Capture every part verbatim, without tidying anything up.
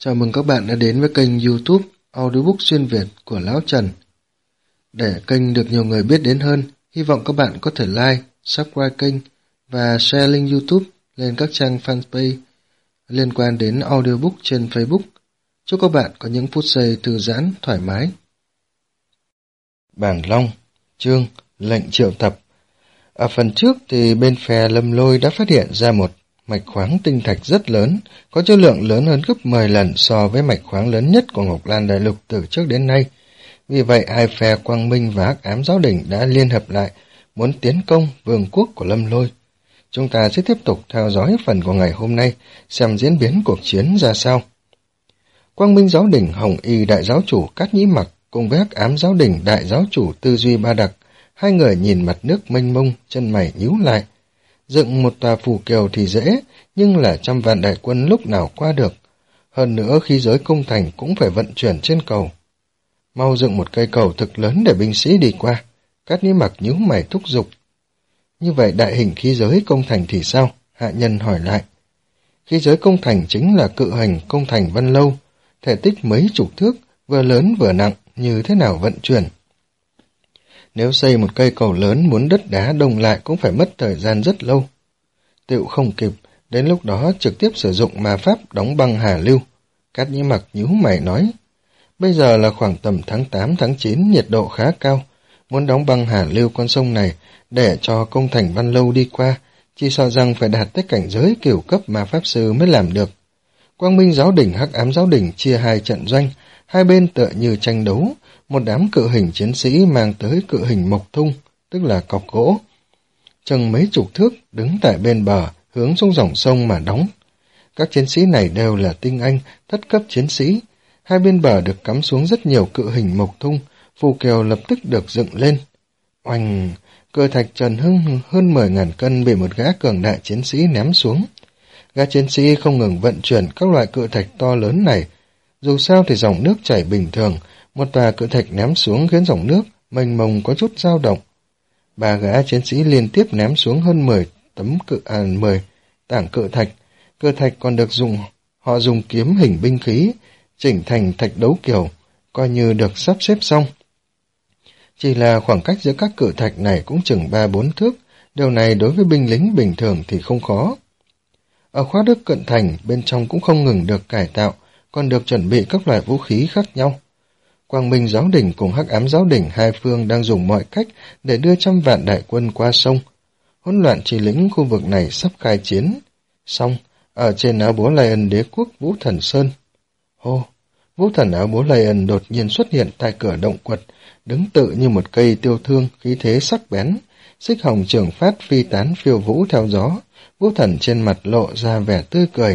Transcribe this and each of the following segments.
Chào mừng các bạn đã đến với kênh YouTube Audiobook xuyên Việt của Lão Trần. Để kênh được nhiều người biết đến hơn, hy vọng các bạn có thể like, subscribe kênh và share link YouTube lên các trang fanpage liên quan đến audiobook trên Facebook. Chúc các bạn có những phút giây thư giãn, thoải mái. Bảng Long, chương lệnh triệu tập. Ở phần trước thì bên phe Lâm Lôi đã phát hiện ra một mạch khoáng tinh thạch rất lớn, có chứa lượng lớn hơn gấp mười lần so với mạch khoáng lớn nhất của Ngọc Lan Đại Lục từ trước đến nay. Vì vậy, hai phe Quang Minh và Hắc Ám Giáo Đình đã liên hợp lại, muốn tiến công vương quốc của Lâm Lôi. Chúng ta sẽ tiếp tục theo dõi phần của ngày hôm nay, xem diễn biến cuộc chiến ra sao. Quang Minh Giáo Đình Hồng Y Đại Giáo Chủ Cát Nhĩ Mặc cùng với Hắc Ám Giáo Đình Đại Giáo Chủ Tư Duy Ba Đặc, hai người nhìn mặt nước mênh mông, chân mày nhíu lại. Dựng một tòa phù kiều thì dễ, nhưng là trăm vạn đại quân lúc nào qua được. Hơn nữa khí giới công thành cũng phải vận chuyển trên cầu. Mau dựng một cây cầu thực lớn để binh sĩ đi qua. Cát Nhĩ Mặc nhíu mày thúc giục. Như vậy đại hình khí giới công thành thì sao? Hạ nhân hỏi lại. Khí giới công thành chính là cự hành công thành Vân Lâu, thể tích mấy chục thước, vừa lớn vừa nặng, như thế nào vận chuyển? Nếu xây một cây cầu lớn muốn đất đá đông lại cũng phải mất thời gian rất lâu. Tựu không kịp, đến lúc đó trực tiếp sử dụng ma pháp đóng băng hà lưu. Cát Nhĩ Mặc nhíu mày nói. Bây giờ là khoảng tầm tháng tám tháng chín, nhiệt độ khá cao. Muốn đóng băng hà lưu con sông này để cho công thành Văn Lâu đi qua, chỉ sợ rằng phải đạt tới cảnh giới cửu cấp ma pháp sư mới làm được. Quang Minh Giáo Đình Hắc Ám Giáo Đình chia hai trận doanh, hai bên tựa như tranh đấu. Một đám cự hình chiến sĩ mang tới cự hình mộc thung, tức là cọc gỗ. Chừng mấy chục thước, đứng tại bên bờ, hướng xuống dòng sông mà đóng. Các chiến sĩ này đều là tinh anh, thất cấp chiến sĩ. Hai bên bờ được cắm xuống rất nhiều cự hình mộc thung, phù kiều lập tức được dựng lên. Oanh, cự thạch trần hưng hơn mười ngàn cân bị một gã cường đại chiến sĩ ném xuống. Gã chiến sĩ không ngừng vận chuyển các loại cự thạch to lớn này. Dù sao thì dòng nước chảy bình thường, một tòa cự thạch ném xuống khiến dòng nước mênh mông có chút dao động. Ba gã chiến sĩ liên tiếp ném xuống hơn mười tấm cự à mười tảng cự thạch. Cự thạch còn được dùng, họ dùng kiếm hình binh khí, chỉnh thành thạch đấu kiều, coi như được sắp xếp xong. Chỉ là khoảng cách giữa các cự thạch này cũng chừng ba bốn thước, điều này đối với binh lính bình thường thì không khó. Ở khóa đức cận thành, bên trong cũng không ngừng được cải tạo, còn được chuẩn bị các loại vũ khí khác nhau. Quang Minh Giáo Đình cùng Hắc Ám Giáo Đình hai phương đang dùng mọi cách để đưa trăm vạn đại quân qua sông. Hỗn loạn chỉ lĩnh khu vực này sắp khai chiến. Xong, ở trên áo búa Lion đế quốc Vũ Thần Sơn. Hô, Vũ Thần áo búa Lion đột nhiên xuất hiện tại cửa động quật, đứng tự như một cây tiêu thương, khí thế sắc bén. Xích hồng trường phát phi tán phiêu vũ theo gió, Vũ Thần trên mặt lộ ra vẻ tươi cười.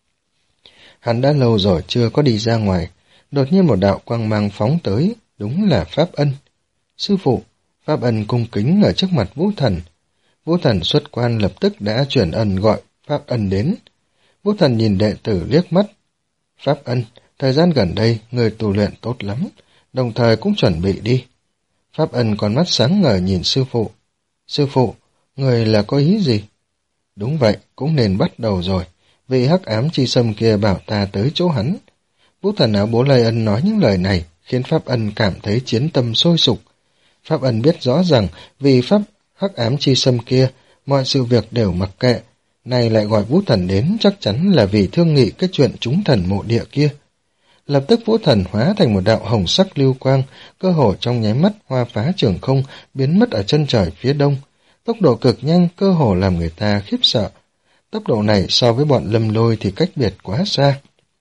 Hắn đã lâu rồi chưa có đi ra ngoài. Đột nhiên một đạo quang mang phóng tới, đúng là Pháp Ân. Sư phụ, Pháp Ân cung kính ở trước mặt Vũ Thần. Vũ Thần xuất quan lập tức đã chuyển ân gọi Pháp Ân đến. Vũ Thần nhìn đệ tử liếc mắt. Pháp Ân, thời gian gần đây người tu luyện tốt lắm, đồng thời cũng chuẩn bị đi. Pháp Ân còn mắt sáng ngời nhìn sư phụ. Sư phụ, người là có ý gì? Đúng vậy, cũng nên bắt đầu rồi. Vị Hắc Ám Chi Sâm kia bảo ta tới chỗ hắn. Vũ Thần áo bố Lây Ân nói những lời này khiến Pháp Ân cảm thấy chiến tâm sôi sục. Pháp Ân biết rõ rằng vì Pháp Hắc Ám Chi Sâm kia mọi sự việc đều mặc kệ, nay lại gọi Vũ Thần đến chắc chắn là vì thương nghị cái chuyện chúng thần mộ địa kia. Lập tức Vũ Thần hóa thành một đạo hồng sắc lưu quang, cơ hồ trong nháy mắt hoa phá trường không, biến mất ở chân trời phía đông. Tốc độ cực nhanh, cơ hồ làm người ta khiếp sợ. Tốc độ này so với bọn Lâm Lôi thì cách biệt quá xa.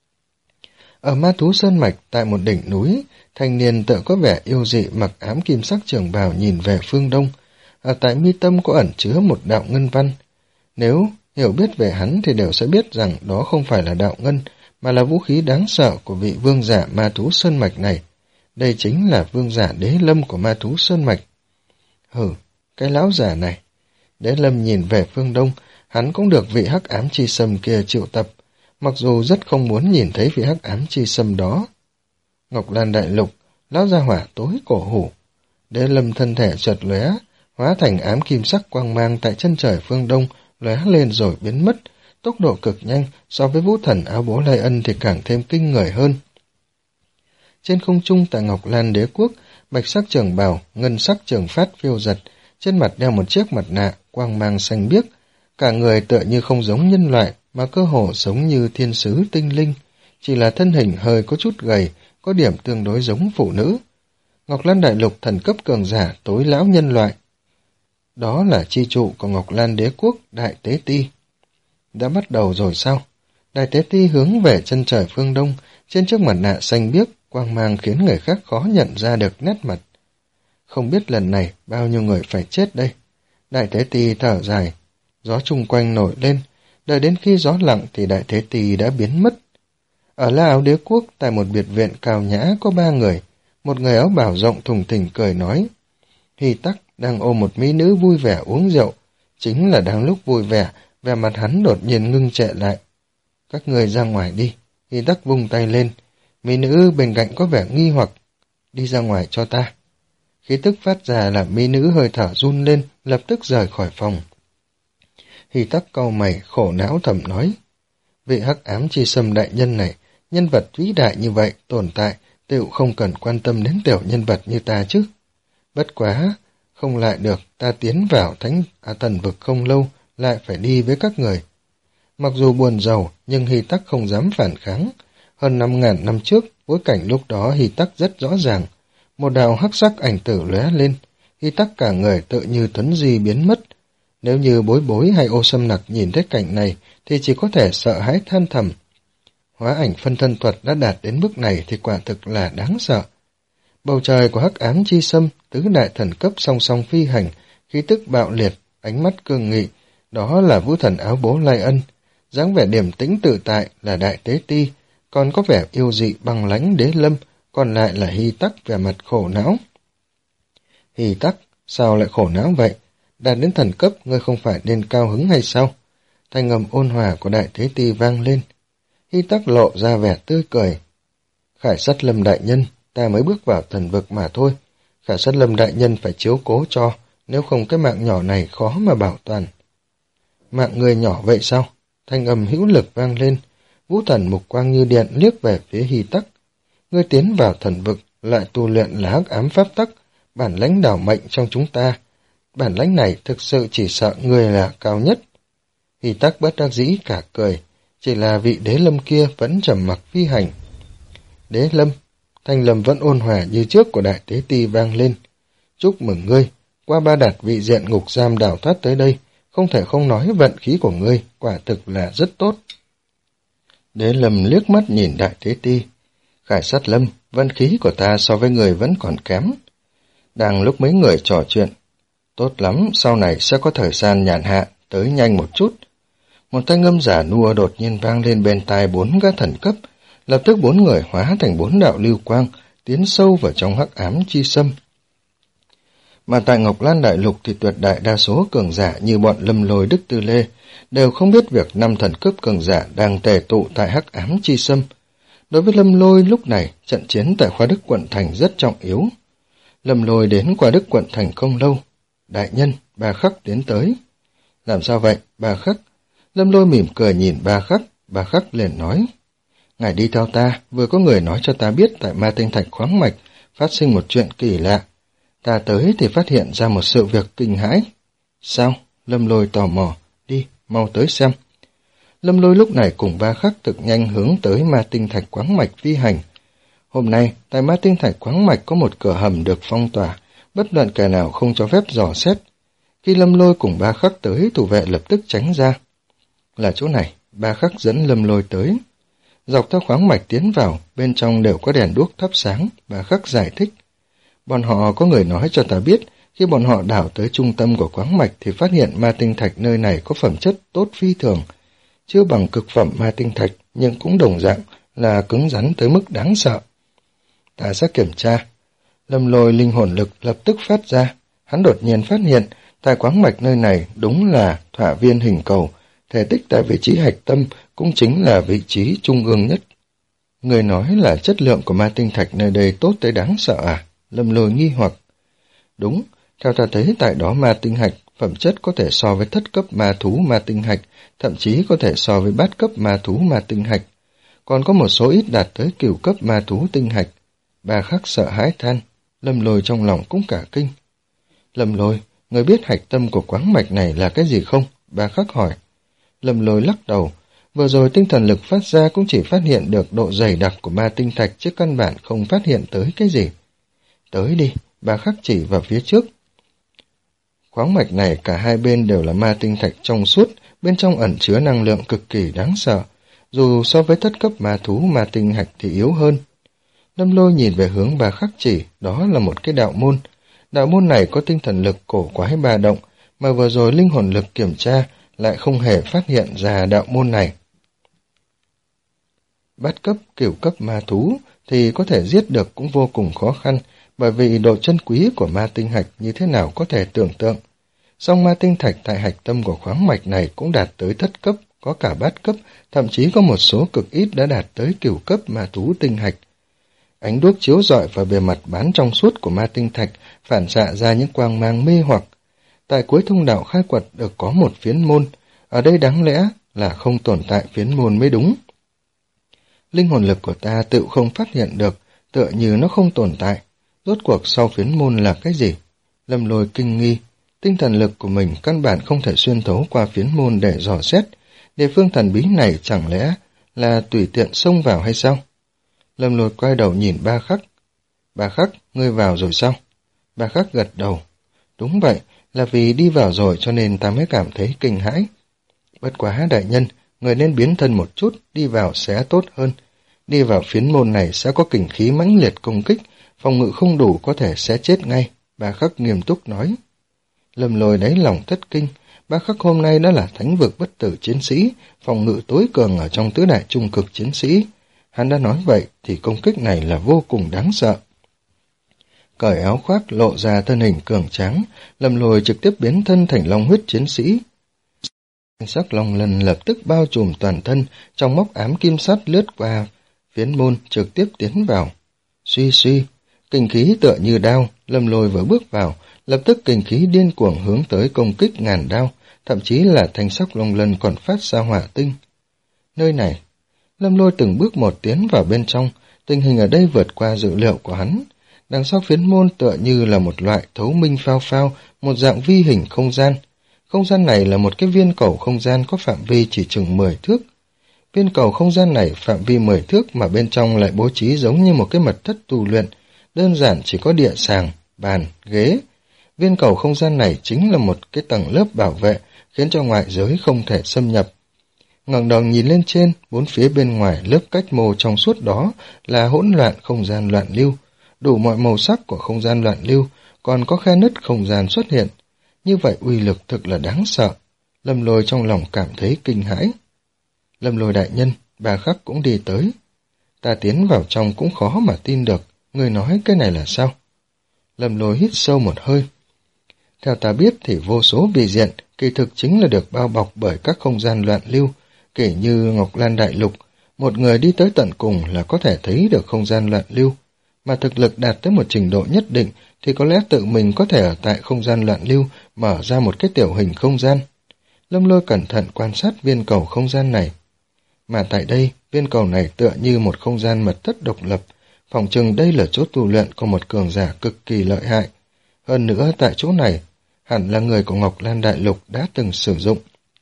Ở Ma Thú Sơn Mạch, tại một đỉnh núi, thanh niên tựa có vẻ yêu dị mặc ám kim sắc trường bào nhìn về phương đông. Ở tại mi tâm có ẩn chứa một đạo ngân văn. Nếu hiểu biết về hắn thì đều sẽ biết rằng đó không phải là đạo ngân, mà là vũ khí đáng sợ của vị vương giả Ma Thú Sơn Mạch này. Đây chính là vương giả Đế Lâm của Ma Thú Sơn Mạch. Hừ, cái lão giả này. Đế Lâm nhìn về phương đông, hắn cũng được vị Hắc Ám Chi Sâm kia triệu tập, mặc dù rất không muốn nhìn thấy vị Hắc Ám Chi Sâm đó. Ngọc Lan Đại Lục, lão gia hỏa tối cổ hủ. Đế Lâm thân thể chợt lóe, hóa thành ám kim sắc quang mang tại chân trời phương đông, lóe lên rồi biến mất, tốc độ cực nhanh, so với vũ thần áo bố Lai Ân thì càng thêm kinh người hơn. Trên không trung tại Ngọc Lan Đế quốc, bạch sắc trường bào, ngân sắc trường phát phiêu giật, trên mặt đeo một chiếc mặt nạ, quang mang xanh biếc, cả người tựa như không giống nhân loại, mà cơ hồ giống như thiên sứ tinh linh, chỉ là thân hình hơi có chút gầy, có điểm tương đối giống phụ nữ. Ngọc Lan Đại Lục thần cấp cường giả tối lão nhân loại. Đó là chi trụ của Ngọc Lan Đế quốc, Đại Tế Ti. Đã bắt đầu rồi sao? Đại Tế Ti hướng về chân trời phương đông, trên chiếc mặt nạ xanh biếc, quang mang khiến người khác khó nhận ra được nét mặt. Không biết lần này bao nhiêu người phải chết đây. Đại Tế Ti thở dài, gió chung quanh nổi lên, đợi đến khi gió lặng thì Đại Tế Ti đã biến mất. Ở La Áo Đế quốc, tại một biệt viện cao nhã có ba người, một người áo bào rộng thùng thình cười nói, Hy Tắc đang ôm một mỹ nữ vui vẻ uống rượu, chính là đang lúc vui vẻ, vẻ mặt hắn đột nhiên ngưng trệ lại. Các người ra ngoài đi. Hy Tắc vung tay lên, mỹ nữ bên cạnh có vẻ nghi hoặc, đi ra ngoài cho ta. Khí tức phát ra làm mỹ nữ hơi thở run lên, lập tức rời khỏi phòng. Hy Tắc cau mày, khổ não thầm nói, vị hắc ám chi sâm đại nhân này, nhân vật vĩ đại như vậy tồn tại, tựu không cần quan tâm đến tiểu nhân vật như ta chứ. Bất quá, không lại được, ta tiến vào thánh à, thần vực không lâu, lại phải đi với các người. Mặc dù buồn rầu, nhưng Hy Tắc không dám phản kháng. Hơn năm ngàn năm trước, bối cảnh lúc đó Hy Tắc rất rõ ràng. Một đạo hắc sắc ảnh tử lóe lên, Hy Tắc cả người tự như thuấn di biến mất. Nếu như bối bối hay ô sâm nặc nhìn thấy cảnh này, thì chỉ có thể sợ hãi than thầm. Hóa ảnh phân thân thuật đã đạt đến mức này thì quả thực là đáng sợ. Bầu trời của hắc ám chi sâm, tứ đại thần cấp song song phi hành, khí tức bạo liệt, ánh mắt cương nghị, đó là vũ thần áo bố Lai Ân. Dáng vẻ điềm tĩnh tự tại là Đại Tế Ti, còn có vẻ yêu dị băng lãnh Đế Lâm, còn lại là Hy Tắc vẻ mặt khổ não. Hy Tắc, sao lại khổ não vậy? Đạt đến thần cấp, ngươi không phải nên cao hứng hay sao? Thanh âm ôn hòa của Đại Tế Ti vang lên. Hy Tắc lộ ra vẻ tươi cười. Khải Sắt Lâm đại nhân, ta mới bước vào thần vực mà thôi. Khải Sắt Lâm đại nhân phải chiếu cố cho, nếu không cái mạng nhỏ này khó mà bảo toàn. Mạng người nhỏ vậy sao? Thanh âm hữu lực vang lên. Vũ thần mục quang như điện liếc về phía Hy Tắc. Ngươi tiến vào thần vực, lại tu luyện là hắc ám pháp tắc, bản lãnh đảo mệnh trong chúng ta. Bản lãnh này thực sự chỉ sợ ngươi là cao nhất. Hy Tắc bất đắc dĩ cả cười, chỉ là vị Đế Lâm kia vẫn trầm mặc phi hành. Đế Lâm, thanh lâm vẫn ôn hòa như trước của Đại Tế Ti vang lên. Chúc mừng ngươi, qua ba đạt vị diện ngục giam đào thoát tới đây, không thể không nói vận khí của ngươi, quả thực là rất tốt. Đế Lâm liếc mắt nhìn Đại Tế Ti. Khải Sát Lâm, vận khí của ta so với người vẫn còn kém. Đang lúc mấy người trò chuyện, tốt lắm, sau này sẽ có thời gian nhàn hạ, tới nhanh một chút. Một thanh âm giả nua đột nhiên vang lên bên tai bốn gã thần cấp, lập tức bốn người hóa thành bốn đạo lưu quang, tiến sâu vào trong hắc ám chi sâm. Mà tại Ngọc Lan Đại Lục thì tuyệt đại đa số cường giả như bọn Lâm Lôi Đức Tư Lê đều không biết việc năm thần cấp cường giả đang tề tụ tại hắc ám chi sâm. Đối với Lâm Lôi lúc này, trận chiến tại Khoa Đức quận thành rất trọng yếu. Lâm Lôi đến Khoa Đức quận thành không lâu. Đại nhân, Ba Khắc tiến tới. Làm sao vậy, Ba Khắc? Lâm Lôi mỉm cười nhìn Ba Khắc, Ba Khắc liền nói. Ngài đi theo ta, vừa có người nói cho ta biết tại Ma Tinh Thạch khoáng mạch phát sinh một chuyện kỳ lạ. Ta tới thì phát hiện ra một sự việc kinh hãi. Sao? Lâm Lôi tò mò. Đi, mau tới xem. Lâm Lôi lúc này cùng Ba Khắc thực nhanh hướng tới Ma Tinh Thạch khoáng mạch phi hành. Hôm nay, tại Ma Tinh Thạch khoáng mạch có một cửa hầm được phong tỏa, bất luận kẻ nào không cho phép dò xét. Khi Lâm Lôi cùng Ba Khắc tới, thủ vệ lập tức tránh ra. Là chỗ này, Ba Khắc dẫn Lâm Lôi tới. Dọc theo khoáng mạch tiến vào, bên trong đều có đèn đuốc thắp sáng, Ba Khắc giải thích. Bọn họ có người nói cho ta biết, khi bọn họ đảo tới trung tâm của khoáng mạch thì phát hiện ma tinh thạch nơi này có phẩm chất tốt phi thường. Chưa bằng cực phẩm ma tinh thạch, nhưng cũng đồng dạng là cứng rắn tới mức đáng sợ. Ta sẽ kiểm tra. Lâm Lôi linh hồn lực lập tức phát ra. Hắn đột nhiên phát hiện, tại khoáng mạch nơi này đúng là thỏa viên hình cầu, thể tích tại vị trí hạch tâm cũng chính là vị trí trung ương nhất. Người nói là chất lượng của ma tinh thạch nơi đây tốt tới đáng sợ à? Lâm Lôi nghi hoặc. Đúng, theo ta thấy tại đó ma tinh hạch phẩm chất có thể so với thất cấp ma thú ma tinh hạch, thậm chí có thể so với bát cấp ma thú ma tinh hạch. Còn có một số ít đạt tới cửu cấp ma thú tinh hạch. Bà Khắc sợ hãi than, Lâm Lôi trong lòng cũng cả kinh. Lâm Lôi, người biết hạch tâm của quáng mạch này là cái gì không? Bà Khắc hỏi. Lâm Lôi lắc đầu, vừa rồi tinh thần lực phát ra cũng chỉ phát hiện được độ dày đặc của ma tinh thạch chứ căn bản không phát hiện tới cái gì. Tới đi, bà Khắc chỉ vào phía trước. Khoáng mạch này cả hai bên đều là ma tinh thạch trong suốt, bên trong ẩn chứa năng lượng cực kỳ đáng sợ, dù so với thất cấp ma thú ma tinh hạch thì yếu hơn. Lâm Lôi nhìn về hướng bà Khắc chỉ, đó là một cái đạo môn. Đạo môn này có tinh thần lực cổ quái ba động, mà vừa rồi linh hồn lực kiểm tra lại không hề phát hiện ra đạo môn này. Bát cấp, cửu cấp ma thú thì có thể giết được cũng vô cùng khó khăn, bởi vì độ chân quý của ma tinh hạch như thế nào có thể tưởng tượng. Song ma tinh thạch tại hạch tâm của khoáng mạch này cũng đạt tới thất cấp, có cả bát cấp, thậm chí có một số cực ít đã đạt tới cửu cấp ma thú tinh hạch. Ánh đuốc chiếu rọi vào bề mặt bán trong suốt của ma tinh thạch, phản xạ ra những quang mang mê hoặc. Tại cuối thông đạo khai quật được có một phiến môn, ở đây đáng lẽ là không tồn tại phiến môn mới đúng. Linh hồn lực của ta tự không phát hiện được, tựa như nó không tồn tại. Rốt cuộc sau phiến môn là cái gì? Lâm Lôi kinh nghi, tinh thần lực của mình căn bản không thể xuyên thấu qua phiến môn để dò xét. Địa phương thần bí này chẳng lẽ là tùy tiện xông vào hay sao? Lâm Lôi quay đầu nhìn Ba Khắc. Ba Khắc, ngươi vào rồi sao? Ba Khắc gật đầu. Đúng vậy, là vì đi vào rồi cho nên ta mới cảm thấy kinh hãi. Bất quá đại nhân, người nên biến thân một chút, đi vào sẽ tốt hơn. Đi vào phiến môn này sẽ có kình khí mãnh liệt công kích, phòng ngự không đủ có thể sẽ chết ngay. Ba Khắc nghiêm túc nói. Lâm Lôi đáy lòng thất kinh. Ba Khắc hôm nay đã là thánh vực bất tử chiến sĩ, phòng ngự tối cường ở trong tứ đại trung cực chiến sĩ. Hắn đã nói vậy thì công kích này là vô cùng đáng sợ. Cởi áo khoác lộ ra thân hình cường tráng, Lâm Lôi trực tiếp biến thân thành long huyết chiến sĩ. Sắc long lần lập tức bao trùm toàn thân, trong móc ám kim sắt lướt qua phiến môn trực tiếp tiến vào. Suy suy, kình khí tựa như đao, Lâm Lôi vừa bước vào, lập tức kình khí điên cuồng hướng tới công kích ngàn đao, thậm chí là thanh sắc long lân còn phát ra hỏa tinh. Nơi này, Lâm Lôi từng bước một tiến vào bên trong, tình hình ở đây vượt qua dự liệu của hắn. Đằng sau phiến môn tựa như là một loại thấu minh phao phao, một dạng vi hình không gian. Không gian này là một cái viên cầu không gian có phạm vi chỉ chừng mười thước. Viên cầu không gian này phạm vi mười thước mà bên trong lại bố trí giống như một cái mật thất tu luyện, đơn giản chỉ có địa sàng, bàn, ghế. Viên cầu không gian này chính là một cái tầng lớp bảo vệ, khiến cho ngoại giới không thể xâm nhập. Ngẩng đầu nhìn lên trên, bốn phía bên ngoài lớp cách mô trong suốt đó là hỗn loạn không gian loạn lưu, đủ mọi màu sắc của không gian loạn lưu, còn có khe nứt không gian xuất hiện. Như vậy uy lực thực là đáng sợ. Lâm Lôi trong lòng cảm thấy kinh hãi. Lâm Lôi đại nhân, Bà Khắc cũng đi tới. Ta tiến vào trong cũng khó mà tin được, người nói cái này là sao? Lâm Lôi hít sâu một hơi. Theo ta biết thì vô số vị diện kỳ thực chính là được bao bọc bởi các không gian loạn lưu, kể như Ngọc Lan Đại Lục, một người đi tới tận cùng là có thể thấy được không gian loạn lưu, mà thực lực đạt tới một trình độ nhất định thì có lẽ tự mình có thể ở tại không gian loạn lưu mở ra một cái tiểu hình không gian. Lâm Lôi cẩn thận quan sát viên cầu không gian này. Mà tại đây, viên cầu này tựa như một không gian mật thất độc lập, phỏng chừng đây là chỗ tu luyện của một cường giả cực kỳ lợi hại. Hơn nữa tại chỗ này, hẳn là người của Ngọc Lan Đại Lục đã từng sử dụng.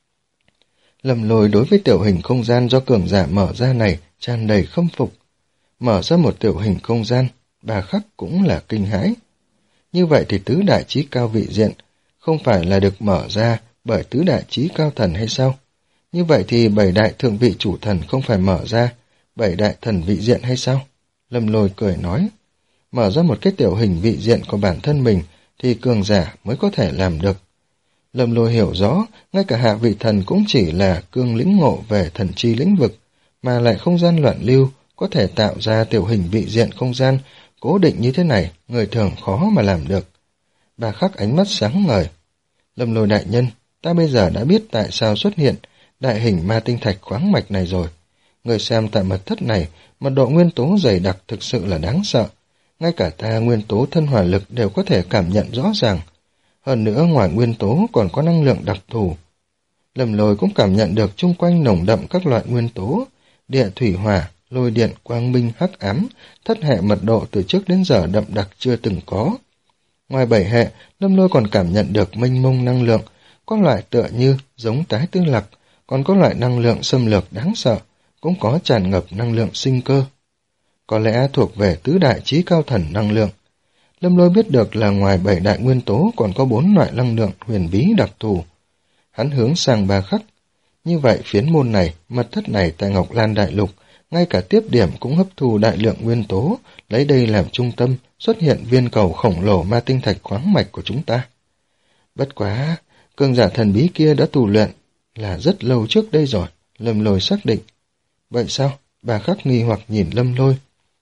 Lâm Lôi đối với tiểu hình không gian do cường giả mở ra này tràn đầy khâm phục. Mở ra một tiểu hình không gian, Bà Khắc cũng là kinh hãi. Như vậy thì tứ đại chí cao vị diện không phải là được mở ra bởi tứ đại chí cao thần hay sao? Như vậy thì bảy đại thượng vị chủ thần không phải mở ra bảy đại thần vị diện hay sao? Lâm Lôi cười nói, mở ra một cái tiểu hình vị diện của bản thân mình thì cường giả mới có thể làm được. Lâm Lôi hiểu rõ, ngay cả hạ vị thần cũng chỉ là cương lĩnh ngộ về thần chi lĩnh vực, mà lại không gian loạn lưu, có thể tạo ra tiểu hình vị diện không gian cố định như thế này, người thường khó mà làm được. Bà Khắc ánh mắt sáng ngời. Lâm Lôi đại nhân, ta bây giờ đã biết tại sao xuất hiện đại hình ma tinh thạch khoáng mạch này rồi. Người xem tại mật thất này, mật độ nguyên tố dày đặc thực sự là đáng sợ. Ngay cả ta nguyên tố thân hỏa lực đều có thể cảm nhận rõ ràng. Hơn nữa ngoài nguyên tố còn có năng lượng đặc thù. Lâm Lôi cũng cảm nhận được chung quanh nồng đậm các loại nguyên tố, địa thủy hỏa, lôi điện, quang minh, hắc ám, thất hệ mật độ từ trước đến giờ đậm đặc chưa từng có. Ngoài bảy hệ, Lâm Lôi còn cảm nhận được mênh mông năng lượng, có loại tựa như giống tái tư lạc, còn có loại năng lượng xâm lược đáng sợ, cũng có tràn ngập năng lượng sinh cơ. Có lẽ thuộc về tứ đại chí cao thần năng lượng. Lâm Lôi biết được là ngoài bảy đại nguyên tố còn có bốn loại năng lượng huyền bí đặc thù. Hắn hướng sang Ba Khắc. Như vậy phiến môn này, mật thất này tại Ngọc Lan Đại Lục, ngay cả tiếp điểm cũng hấp thu đại lượng nguyên tố, lấy đây làm trung tâm, xuất hiện viên cầu khổng lồ ma tinh thạch khoáng mạch của chúng ta. Bất quá, cường giả thần bí kia đã tu luyện là rất lâu trước đây rồi, Lâm Lôi xác định. Vậy sao? Ba Khắc nghi hoặc nhìn Lâm Lôi.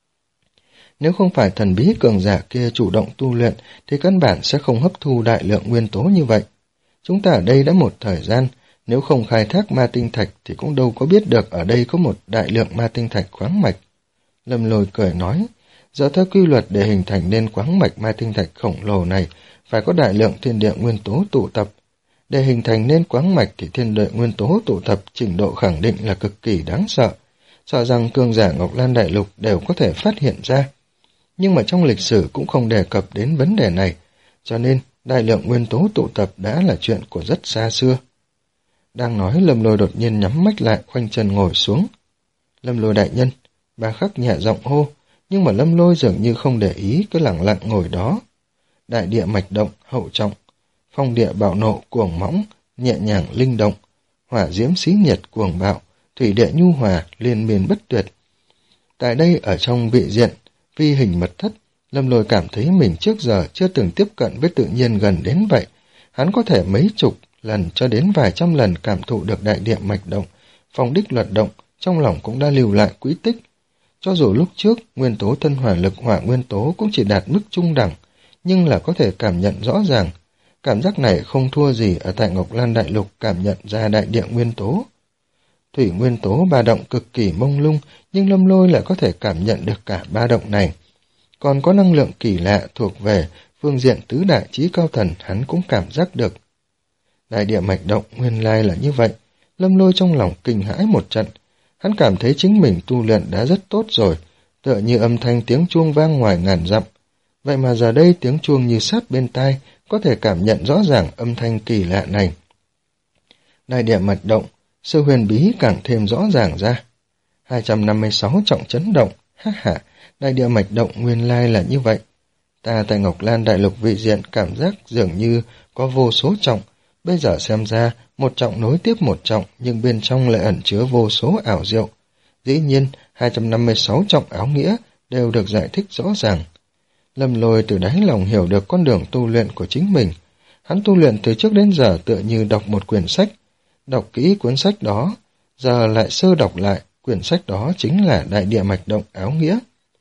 Nếu không phải thần bí cường giả kia chủ động tu luyện thì căn bản sẽ không hấp thu đại lượng nguyên tố như vậy. Chúng ta ở đây đã một thời gian, nếu không khai thác ma tinh thạch thì cũng đâu có biết được ở đây có một đại lượng ma tinh thạch khoáng mạch. Lâm Lôi cười nói, dựa theo quy luật để hình thành nên khoáng mạch ma tinh thạch khổng lồ này, phải có đại lượng thiên địa nguyên tố tụ tập. Để hình thành nên khoáng mạch thì thiên địa nguyên tố tụ tập trình độ khẳng định là cực kỳ đáng sợ, sợ rằng cường giả Ngọc Lan Đại Lục đều có thể phát hiện ra. Nhưng mà trong lịch sử cũng không đề cập đến vấn đề này, cho nên đại lượng nguyên tố tụ tập đã là chuyện của rất xa xưa. Đang nói, Lâm Lôi đột nhiên nhắm mắt lại, khoanh chân ngồi xuống. Lâm Lôi đại nhân, Ba Khắc nhẹ giọng hô, nhưng mà Lâm Lôi dường như không để ý, cứ lặng lặng ngồi đó. Đại địa mạch động, hậu trọng, phong địa bạo nộ, cuồng mãng, nhẹ nhàng linh động, hỏa diễm xí nhiệt, cuồng bạo, thủy địa nhu hòa, liên miên bất tuyệt. Tại đây ở trong vị diện, vi hình mật thất, Lâm Lôi cảm thấy mình trước giờ chưa từng tiếp cận với tự nhiên gần đến vậy. Hắn có thể mấy chục lần cho đến vài trăm lần cảm thụ được đại địa mạch động, phong đích luật động, trong lòng cũng đã lưu lại quỹ tích. Cho dù lúc trước, nguyên tố thân hỏa lực hỏa nguyên tố cũng chỉ đạt mức trung đẳng, nhưng là có thể cảm nhận rõ ràng. Cảm giác này không thua gì ở tại Ngọc Lan Đại Lục cảm nhận ra đại địa nguyên tố. Thủy nguyên tố ba động cực kỳ mông lung, nhưng Lâm Lôi lại có thể cảm nhận được cả ba động này. Còn có năng lượng kỳ lạ thuộc về phương diện tứ đại chí cao thần hắn cũng cảm giác được. Đại địa mạch động nguyên lai là như vậy, Lâm Lôi trong lòng kinh hãi một trận. Hắn cảm thấy chính mình tu luyện đã rất tốt rồi, tựa như âm thanh tiếng chuông vang ngoài ngàn dặm. Vậy mà giờ đây tiếng chuông như sát bên tai, có thể cảm nhận rõ ràng âm thanh kỳ lạ này. Đại địa mạch động, sự huyền bí càng thêm rõ ràng ra. hai trăm năm mươi sáu trọng chấn động, ha ha, đại địa mạch động nguyên lai là như vậy. Ta tại Ngọc Lan Đại Lục vị diện cảm giác dường như có vô số trọng, bây giờ xem ra một trọng nối tiếp một trọng, nhưng bên trong lại ẩn chứa vô số ảo diệu. Dĩ nhiên, hai trăm năm mươi sáu trọng áo nghĩa đều được giải thích rõ ràng. Lâm Lôi từ đáy lòng hiểu được con đường tu luyện của chính mình. Hắn tu luyện từ trước đến giờ tựa như đọc một quyển sách. Đọc kỹ cuốn sách đó, giờ lại sơ đọc lại, quyển sách đó chính là đại địa mạch động áo nghĩa.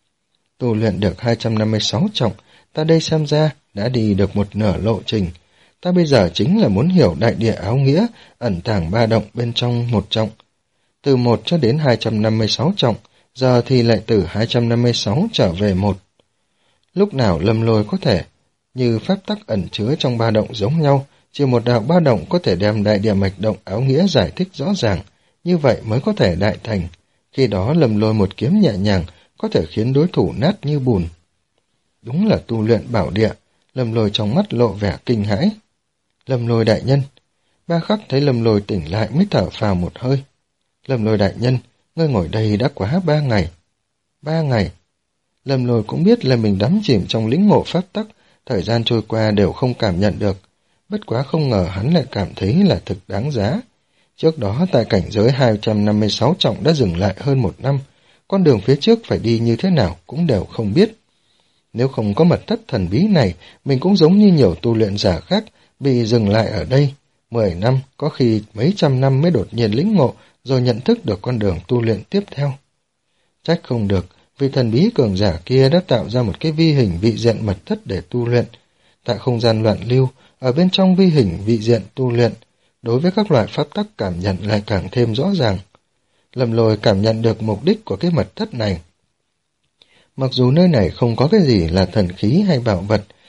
Tu luyện được hai trăm năm mươi sáu trọng, ta đây xem ra đã đi được một nửa lộ trình. Ta bây giờ chính là muốn hiểu đại địa áo nghĩa, ẩn tàng ba động bên trong một trọng. Từ một cho đến hai trăm năm mươi sáu trọng, giờ thì lại từ hai trăm năm mươi sáu trở về một. Lúc nào Lâm Lôi có thể, như pháp tắc ẩn chứa trong ba động giống nhau, chỉ một đạo ba động có thể đem đại địa mạch động áo nghĩa giải thích rõ ràng, như vậy mới có thể đại thành. Khi đó Lâm Lôi một kiếm nhẹ nhàng, có thể khiến đối thủ nát như bùn. Đúng là tu luyện bảo địa, Lâm Lôi trong mắt lộ vẻ kinh hãi. Lâm Lôi đại nhân, Ba Khắc thấy Lâm Lôi tỉnh lại mới thở phào một hơi. Lâm Lôi đại nhân, ngươi ngồi đây đã quá ba ngày. Ba ngày. Lâm Lôi cũng biết là mình đắm chìm trong lĩnh ngộ pháp tắc, thời gian trôi qua đều không cảm nhận được. Bất quá không ngờ hắn lại cảm thấy là thực đáng giá. Trước đó tại cảnh giới hai trăm năm mươi sáu trọng đã dừng lại hơn một năm, con đường phía trước phải đi như thế nào cũng đều không biết. Nếu không có mật thất thần bí này, mình cũng giống như nhiều tu luyện giả khác, bị dừng lại ở đây. Mười năm, có khi mấy trăm năm mới đột nhiên lĩnh ngộ, rồi nhận thức được con đường tu luyện tiếp theo. Trách không được, vì thần bí cường giả kia đã tạo ra một cái vi hình vị diện mật thất để tu luyện. Tại không gian loạn lưu, ở bên trong vi hình vị diện tu luyện, đối với các loại pháp tắc cảm nhận lại càng thêm rõ ràng. Lâm Lôi cảm nhận được mục đích của cái mật thất này. Mặc dù nơi này không có cái gì là thần khí hay bảo vật,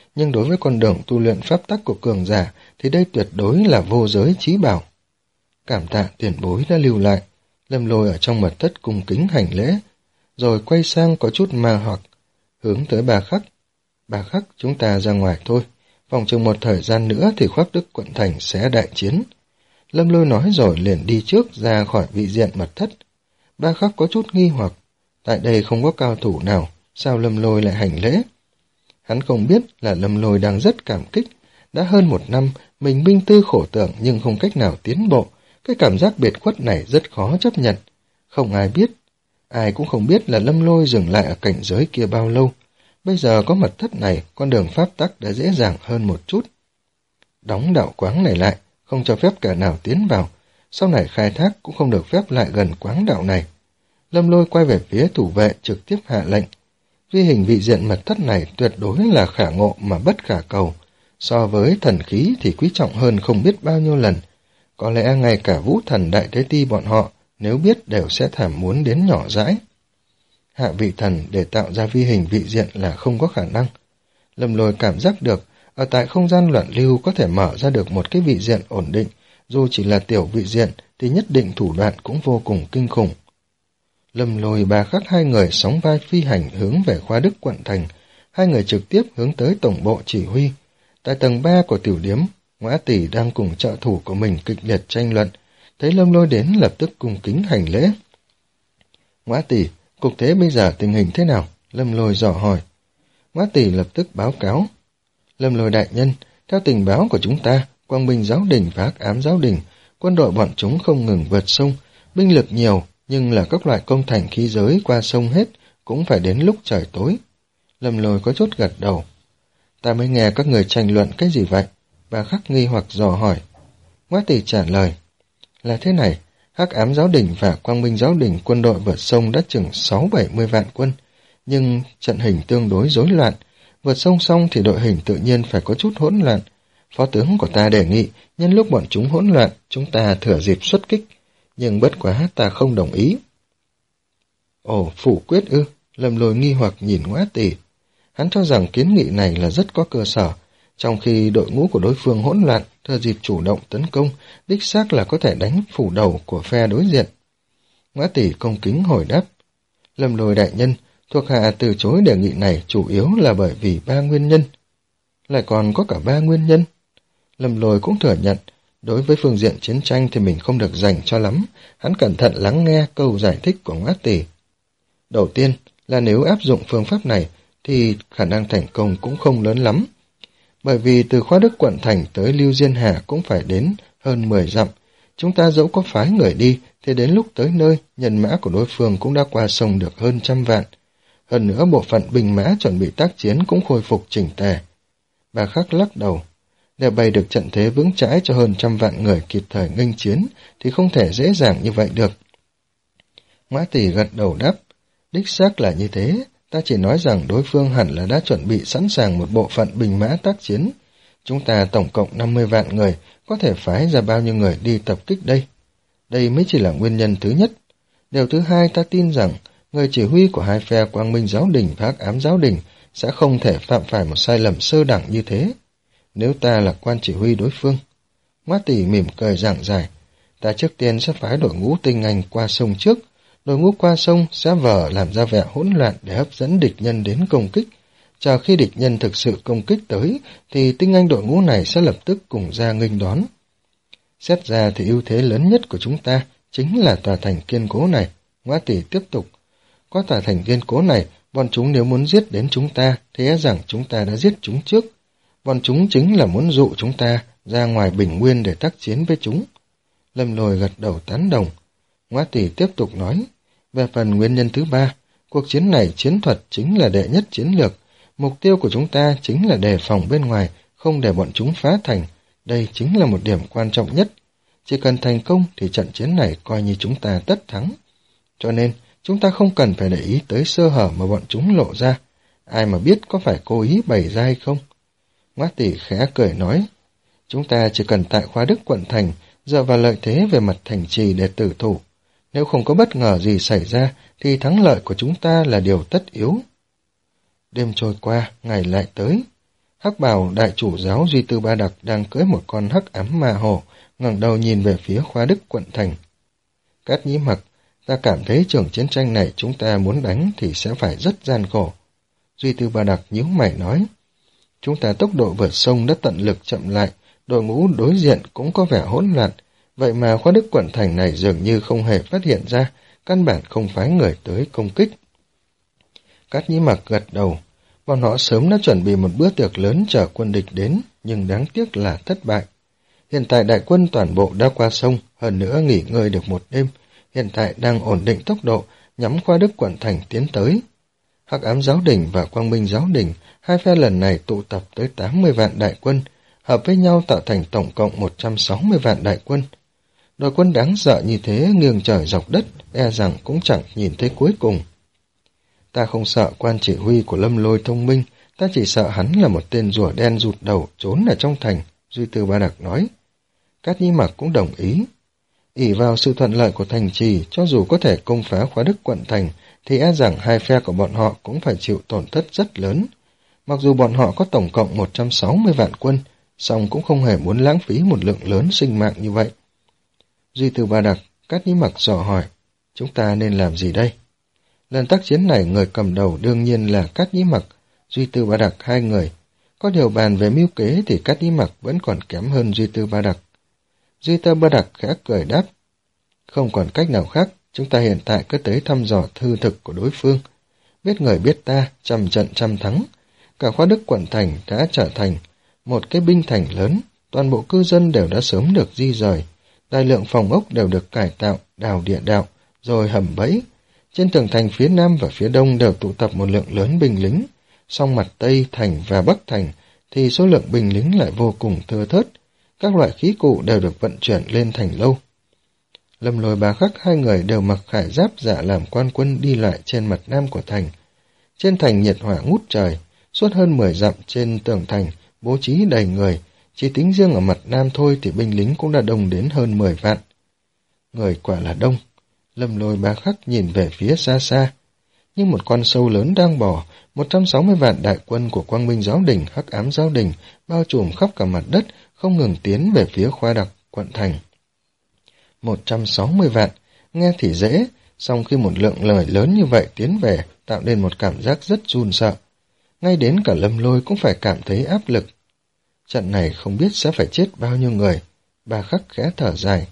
nhưng đối với con đường tu luyện pháp tắc của cường giả thì đây tuyệt đối là vô giới chí bảo. Cảm tạ tiền bối đã lưu lại. Lâm Lôi ở trong mật thất cung kính hành lễ, rồi quay sang có chút ma hoặc, hướng tới Ba Khắc. Ba Khắc, chúng ta ra ngoài thôi, vòng chừng một thời gian nữa thì Khoác Đức quận thành sẽ đại chiến. Lâm Lôi nói rồi liền đi trước ra khỏi vị diện mật thất. Ba Khắc có chút nghi hoặc, tại đây không có cao thủ nào, sao Lâm Lôi lại hành lễ? Hắn không biết là Lâm Lôi đang rất cảm kích, đã hơn một năm mình minh tư khổ tưởng nhưng không cách nào tiến bộ, cái cảm giác biệt khuất này rất khó chấp nhận. Không ai biết, ai cũng không biết là Lâm Lôi dừng lại ở cảnh giới kia bao lâu. Bây giờ có mật thất này, con đường pháp tắc đã dễ dàng hơn một chút. Đóng đạo quáng này lại, không cho phép kẻ nào tiến vào, sau này khai thác cũng không được phép lại gần quáng đạo này. Lâm Lôi quay về phía thủ vệ trực tiếp hạ lệnh. Vi hình vị diện mật thất này tuyệt đối là khả ngộ mà bất khả cầu, so với thần khí thì quý trọng hơn không biết bao nhiêu lần. Có lẽ ngay cả vũ thần đại thế ti bọn họ nếu biết đều sẽ thảm muốn đến nhỏ dãi. Hạ vị thần để tạo ra vi hình vị diện là không có khả năng. Lâm Lôi cảm giác được ở tại không gian loạn lưu có thể mở ra được một cái vị diện ổn định, dù chỉ là tiểu vị diện thì nhất định thủ đoạn cũng vô cùng kinh khủng. Lâm Lôi Ba Khắc hai người sóng vai phi hành hướng về Khoa Đức quận thành, hai người trực tiếp hướng tới tổng bộ chỉ huy. Tại tầng ba của tiểu điếm, Ngõa Tỷ đang cùng trợ thủ của mình kịch liệt tranh luận, thấy Lâm Lôi đến lập tức cung kính hành lễ. Ngõa Tỷ, cục thế bây giờ tình hình thế nào? Lâm Lôi dò hỏi. Ngõa Tỷ lập tức báo cáo. Lâm Lôi đại nhân, theo tình báo của chúng ta, Quang Minh giáo đình và Hắc Ám giáo đình, quân đội bọn chúng không ngừng vượt sông, binh lực nhiều, nhưng là các loại công thành khí giới qua sông hết, cũng phải đến lúc trời tối. Lâm Lôi có chút gật đầu. Ta mới nghe các người tranh luận cái gì vậy? Ba Khắc nghi hoặc dò hỏi. Ngõa Tỷ trả lời. Là thế này, Hắc Ám giáo đình và Quang Minh giáo đình quân đội vượt sông đã chừng sáu bảy mươi vạn quân, nhưng trận hình tương đối rối loạn. Vượt sông xong thì đội hình tự nhiên phải có chút hỗn loạn. Phó tướng của ta đề nghị, nhân lúc bọn chúng hỗn loạn, chúng ta thừa dịp xuất kích, nhưng bất quá ta không đồng ý. Ồ, phủ quyết ư? Lâm Lôi nghi hoặc nhìn Ngõa Tỷ. Hắn cho rằng kiến nghị này là rất có cơ sở, trong khi đội ngũ của đối phương hỗn loạn, thừa dịp chủ động tấn công, đích xác là có thể đánh phủ đầu của phe đối diện. Ngõa Tỷ công kính hồi đáp. Lâm Lôi đại nhân, thuộc hạ từ chối đề nghị này chủ yếu là bởi vì ba nguyên nhân. Lại còn có cả ba nguyên nhân. Lâm Lôi cũng thừa nhận, đối với phương diện chiến tranh thì mình không được dành cho lắm, hắn cẩn thận lắng nghe câu giải thích của Ngõa Tỷ. Đầu tiên là nếu áp dụng phương pháp này thì khả năng thành công cũng không lớn lắm. Bởi vì từ Khoa Đức quận thành tới Lưu Diên Hà cũng phải đến hơn mười dặm, chúng ta dẫu có phái người đi thì đến lúc tới nơi, nhân mã của đối phương cũng đã qua sông được hơn trăm vạn. Hơn nữa bộ phận binh mã chuẩn bị tác chiến cũng khôi phục chỉnh tề. Bà Khắc lắc đầu. Để bày được trận thế vững chãi cho hơn trăm vạn người kịp thời nghênh chiến thì không thể dễ dàng như vậy được. Ngõa Tỷ gật đầu đáp. Đích xác là như thế, ta chỉ nói rằng đối phương hẳn là đã chuẩn bị sẵn sàng một bộ phận binh mã tác chiến. Chúng ta tổng cộng năm mươi vạn người, có thể phái ra bao nhiêu người đi tập kích đây? Đây mới chỉ là nguyên nhân thứ nhất. Điều thứ hai, ta tin rằng người chỉ huy của hai phe Quang Minh giáo đình và Hắc Ám giáo đình sẽ không thể phạm phải một sai lầm sơ đẳng như thế. Nếu ta là quan chỉ huy đối phương. Ngõa Tỷ mỉm cười giảng giải. Ta trước tiên sẽ phái đội ngũ tinh anh qua sông trước. Đội ngũ qua sông sẽ vờ làm ra vẻ hỗn loạn để hấp dẫn địch nhân đến công kích. Chờ khi địch nhân thực sự công kích tới, thì tinh anh đội ngũ này sẽ lập tức cùng ra nghênh đón. Xét ra thì ưu thế lớn nhất của chúng ta chính là tòa thành kiên cố này. Ngõa Tỷ tiếp tục. Có tòa thành kiên cố này, bọn chúng nếu muốn giết đến chúng ta, thì e rằng chúng ta đã giết chúng trước. Bọn chúng chính là muốn dụ chúng ta ra ngoài Bình Nguyên để tác chiến với chúng. Lâm Lôi gật đầu tán đồng. Ngõa Tỷ tiếp tục nói. Về phần nguyên nhân thứ ba, cuộc chiến này chiến thuật chính là đệ nhất chiến lược. Mục tiêu của chúng ta chính là đề phòng bên ngoài, không để bọn chúng phá thành. Đây chính là một điểm quan trọng nhất. Chỉ cần thành công thì trận chiến này coi như chúng ta tất thắng. Cho nên, chúng ta không cần phải để ý tới sơ hở mà bọn chúng lộ ra. Ai mà biết có phải cố ý bày ra hay không? Ngõa Tỷ khẽ cười nói. Chúng ta chỉ cần tại Khoa Đức quận thành, dựa vào lợi thế về mặt thành trì để tử thủ. Nếu không có bất ngờ gì xảy ra, thì thắng lợi của chúng ta là điều tất yếu. Đêm trôi qua, ngày lại tới. Hắc bào đại chủ giáo Duy Tư Ba Đặc đang cưỡi một con hắc ám ma hổ, ngẩng đầu nhìn về phía Khoa Đức quận thành. Cát Nhĩ Mặc, ta cảm thấy trường chiến tranh này chúng ta muốn đánh thì sẽ phải rất gian khổ. Duy Tư Ba Đặc nhíu mày nói. Chúng ta tốc độ vượt sông đã tận lực chậm lại, đội ngũ đối diện cũng có vẻ hỗn loạn, vậy mà Khoa Đức quận thành này dường như không hề phát hiện ra, căn bản không phái người tới công kích. Cát Nhĩ Mặc gật đầu, bọn họ sớm đã chuẩn bị một bữa tiệc lớn chờ quân địch đến, nhưng đáng tiếc là thất bại. Hiện tại đại quân toàn bộ đã qua sông, hơn nữa nghỉ ngơi được một đêm, hiện tại đang ổn định tốc độ, nhắm Khoa Đức quận thành tiến tới. Hắc ám giáo đình và Quang Minh giáo đình, hai phe lần này tụ tập tới tám mươi vạn đại quân, hợp với nhau tạo thành tổng cộng một trăm sáu mươi vạn đại quân. Đội quân đáng sợ như thế nghiêng trời dọc đất, e rằng cũng chẳng nhìn thấy cuối cùng. Ta không sợ quan chỉ huy của Lâm Lôi thông minh, ta chỉ sợ hắn là một tên rùa đen rụt đầu trốn ở trong thành, Duy Tư Ba Đặc nói. Cát Nhĩ Mặc cũng đồng ý. ỷ vào sự thuận lợi của thành trì, cho dù có thể công phá Khoa Đức quận thành, thì e rằng hai phe của bọn họ cũng phải chịu tổn thất rất lớn. Mặc dù bọn họ có tổng cộng một trăm sáu mươi vạn quân, song cũng không hề muốn lãng phí một lượng lớn sinh mạng như vậy. Duy Tư Ba Đặc, Cát Nhĩ Mặc dò hỏi, chúng ta nên làm gì đây? Lần tác chiến này người cầm đầu đương nhiên là Cát Nhĩ Mặc, Duy Tư Ba Đặc hai người. Có điều bàn về mưu kế thì Cát Nhĩ Mặc vẫn còn kém hơn Duy Tư Ba Đặc. Duy Tư Ba Đặc khẽ cười đáp, không còn cách nào khác, chúng ta hiện tại cứ tới thăm dò thư thực của đối phương. Biết người biết ta, trăm trận trăm thắng. Cả Khoa Đức quận thành đã trở thành một cái binh thành lớn, toàn bộ cư dân đều đã sớm được di rời, đại lượng phòng ốc đều được cải tạo, đào địa đạo, rồi hầm bẫy. Trên tường thành phía nam và phía đông đều tụ tập một lượng lớn binh lính, song mặt Tây thành và Bắc thành thì số lượng binh lính lại vô cùng thưa thớt, các loại khí cụ đều được vận chuyển lên thành lâu. Lâm Lôi Bá Khắc hai người đều mặc khải giáp giả làm quan quân đi lại trên mặt nam của thành. Trên thành nhiệt hỏa ngút trời, suốt hơn mười dặm trên tường thành bố trí đầy người, chỉ tính riêng ở mặt nam thôi thì binh lính cũng đã đông đến hơn mười vạn. Người quả là đông. Lâm Lôi Bá Khắc nhìn về phía xa xa, như một con sâu lớn đang bò. Một trăm sáu mươi vạn đại quân của Quang Minh giáo đình, Hắc ám giáo đình bao trùm khắp cả mặt đất, không ngừng tiến về phía Khoa Đặc quận thành. Một trăm sáu mươi vạn, nghe thì dễ, song khi một lượng lời lớn như vậy tiến về, tạo nên một cảm giác rất run sợ. Ngay đến cả Lâm Lôi cũng phải cảm thấy áp lực. Trận này không biết sẽ phải chết bao nhiêu người, Bá Khắc khẽ thở dài.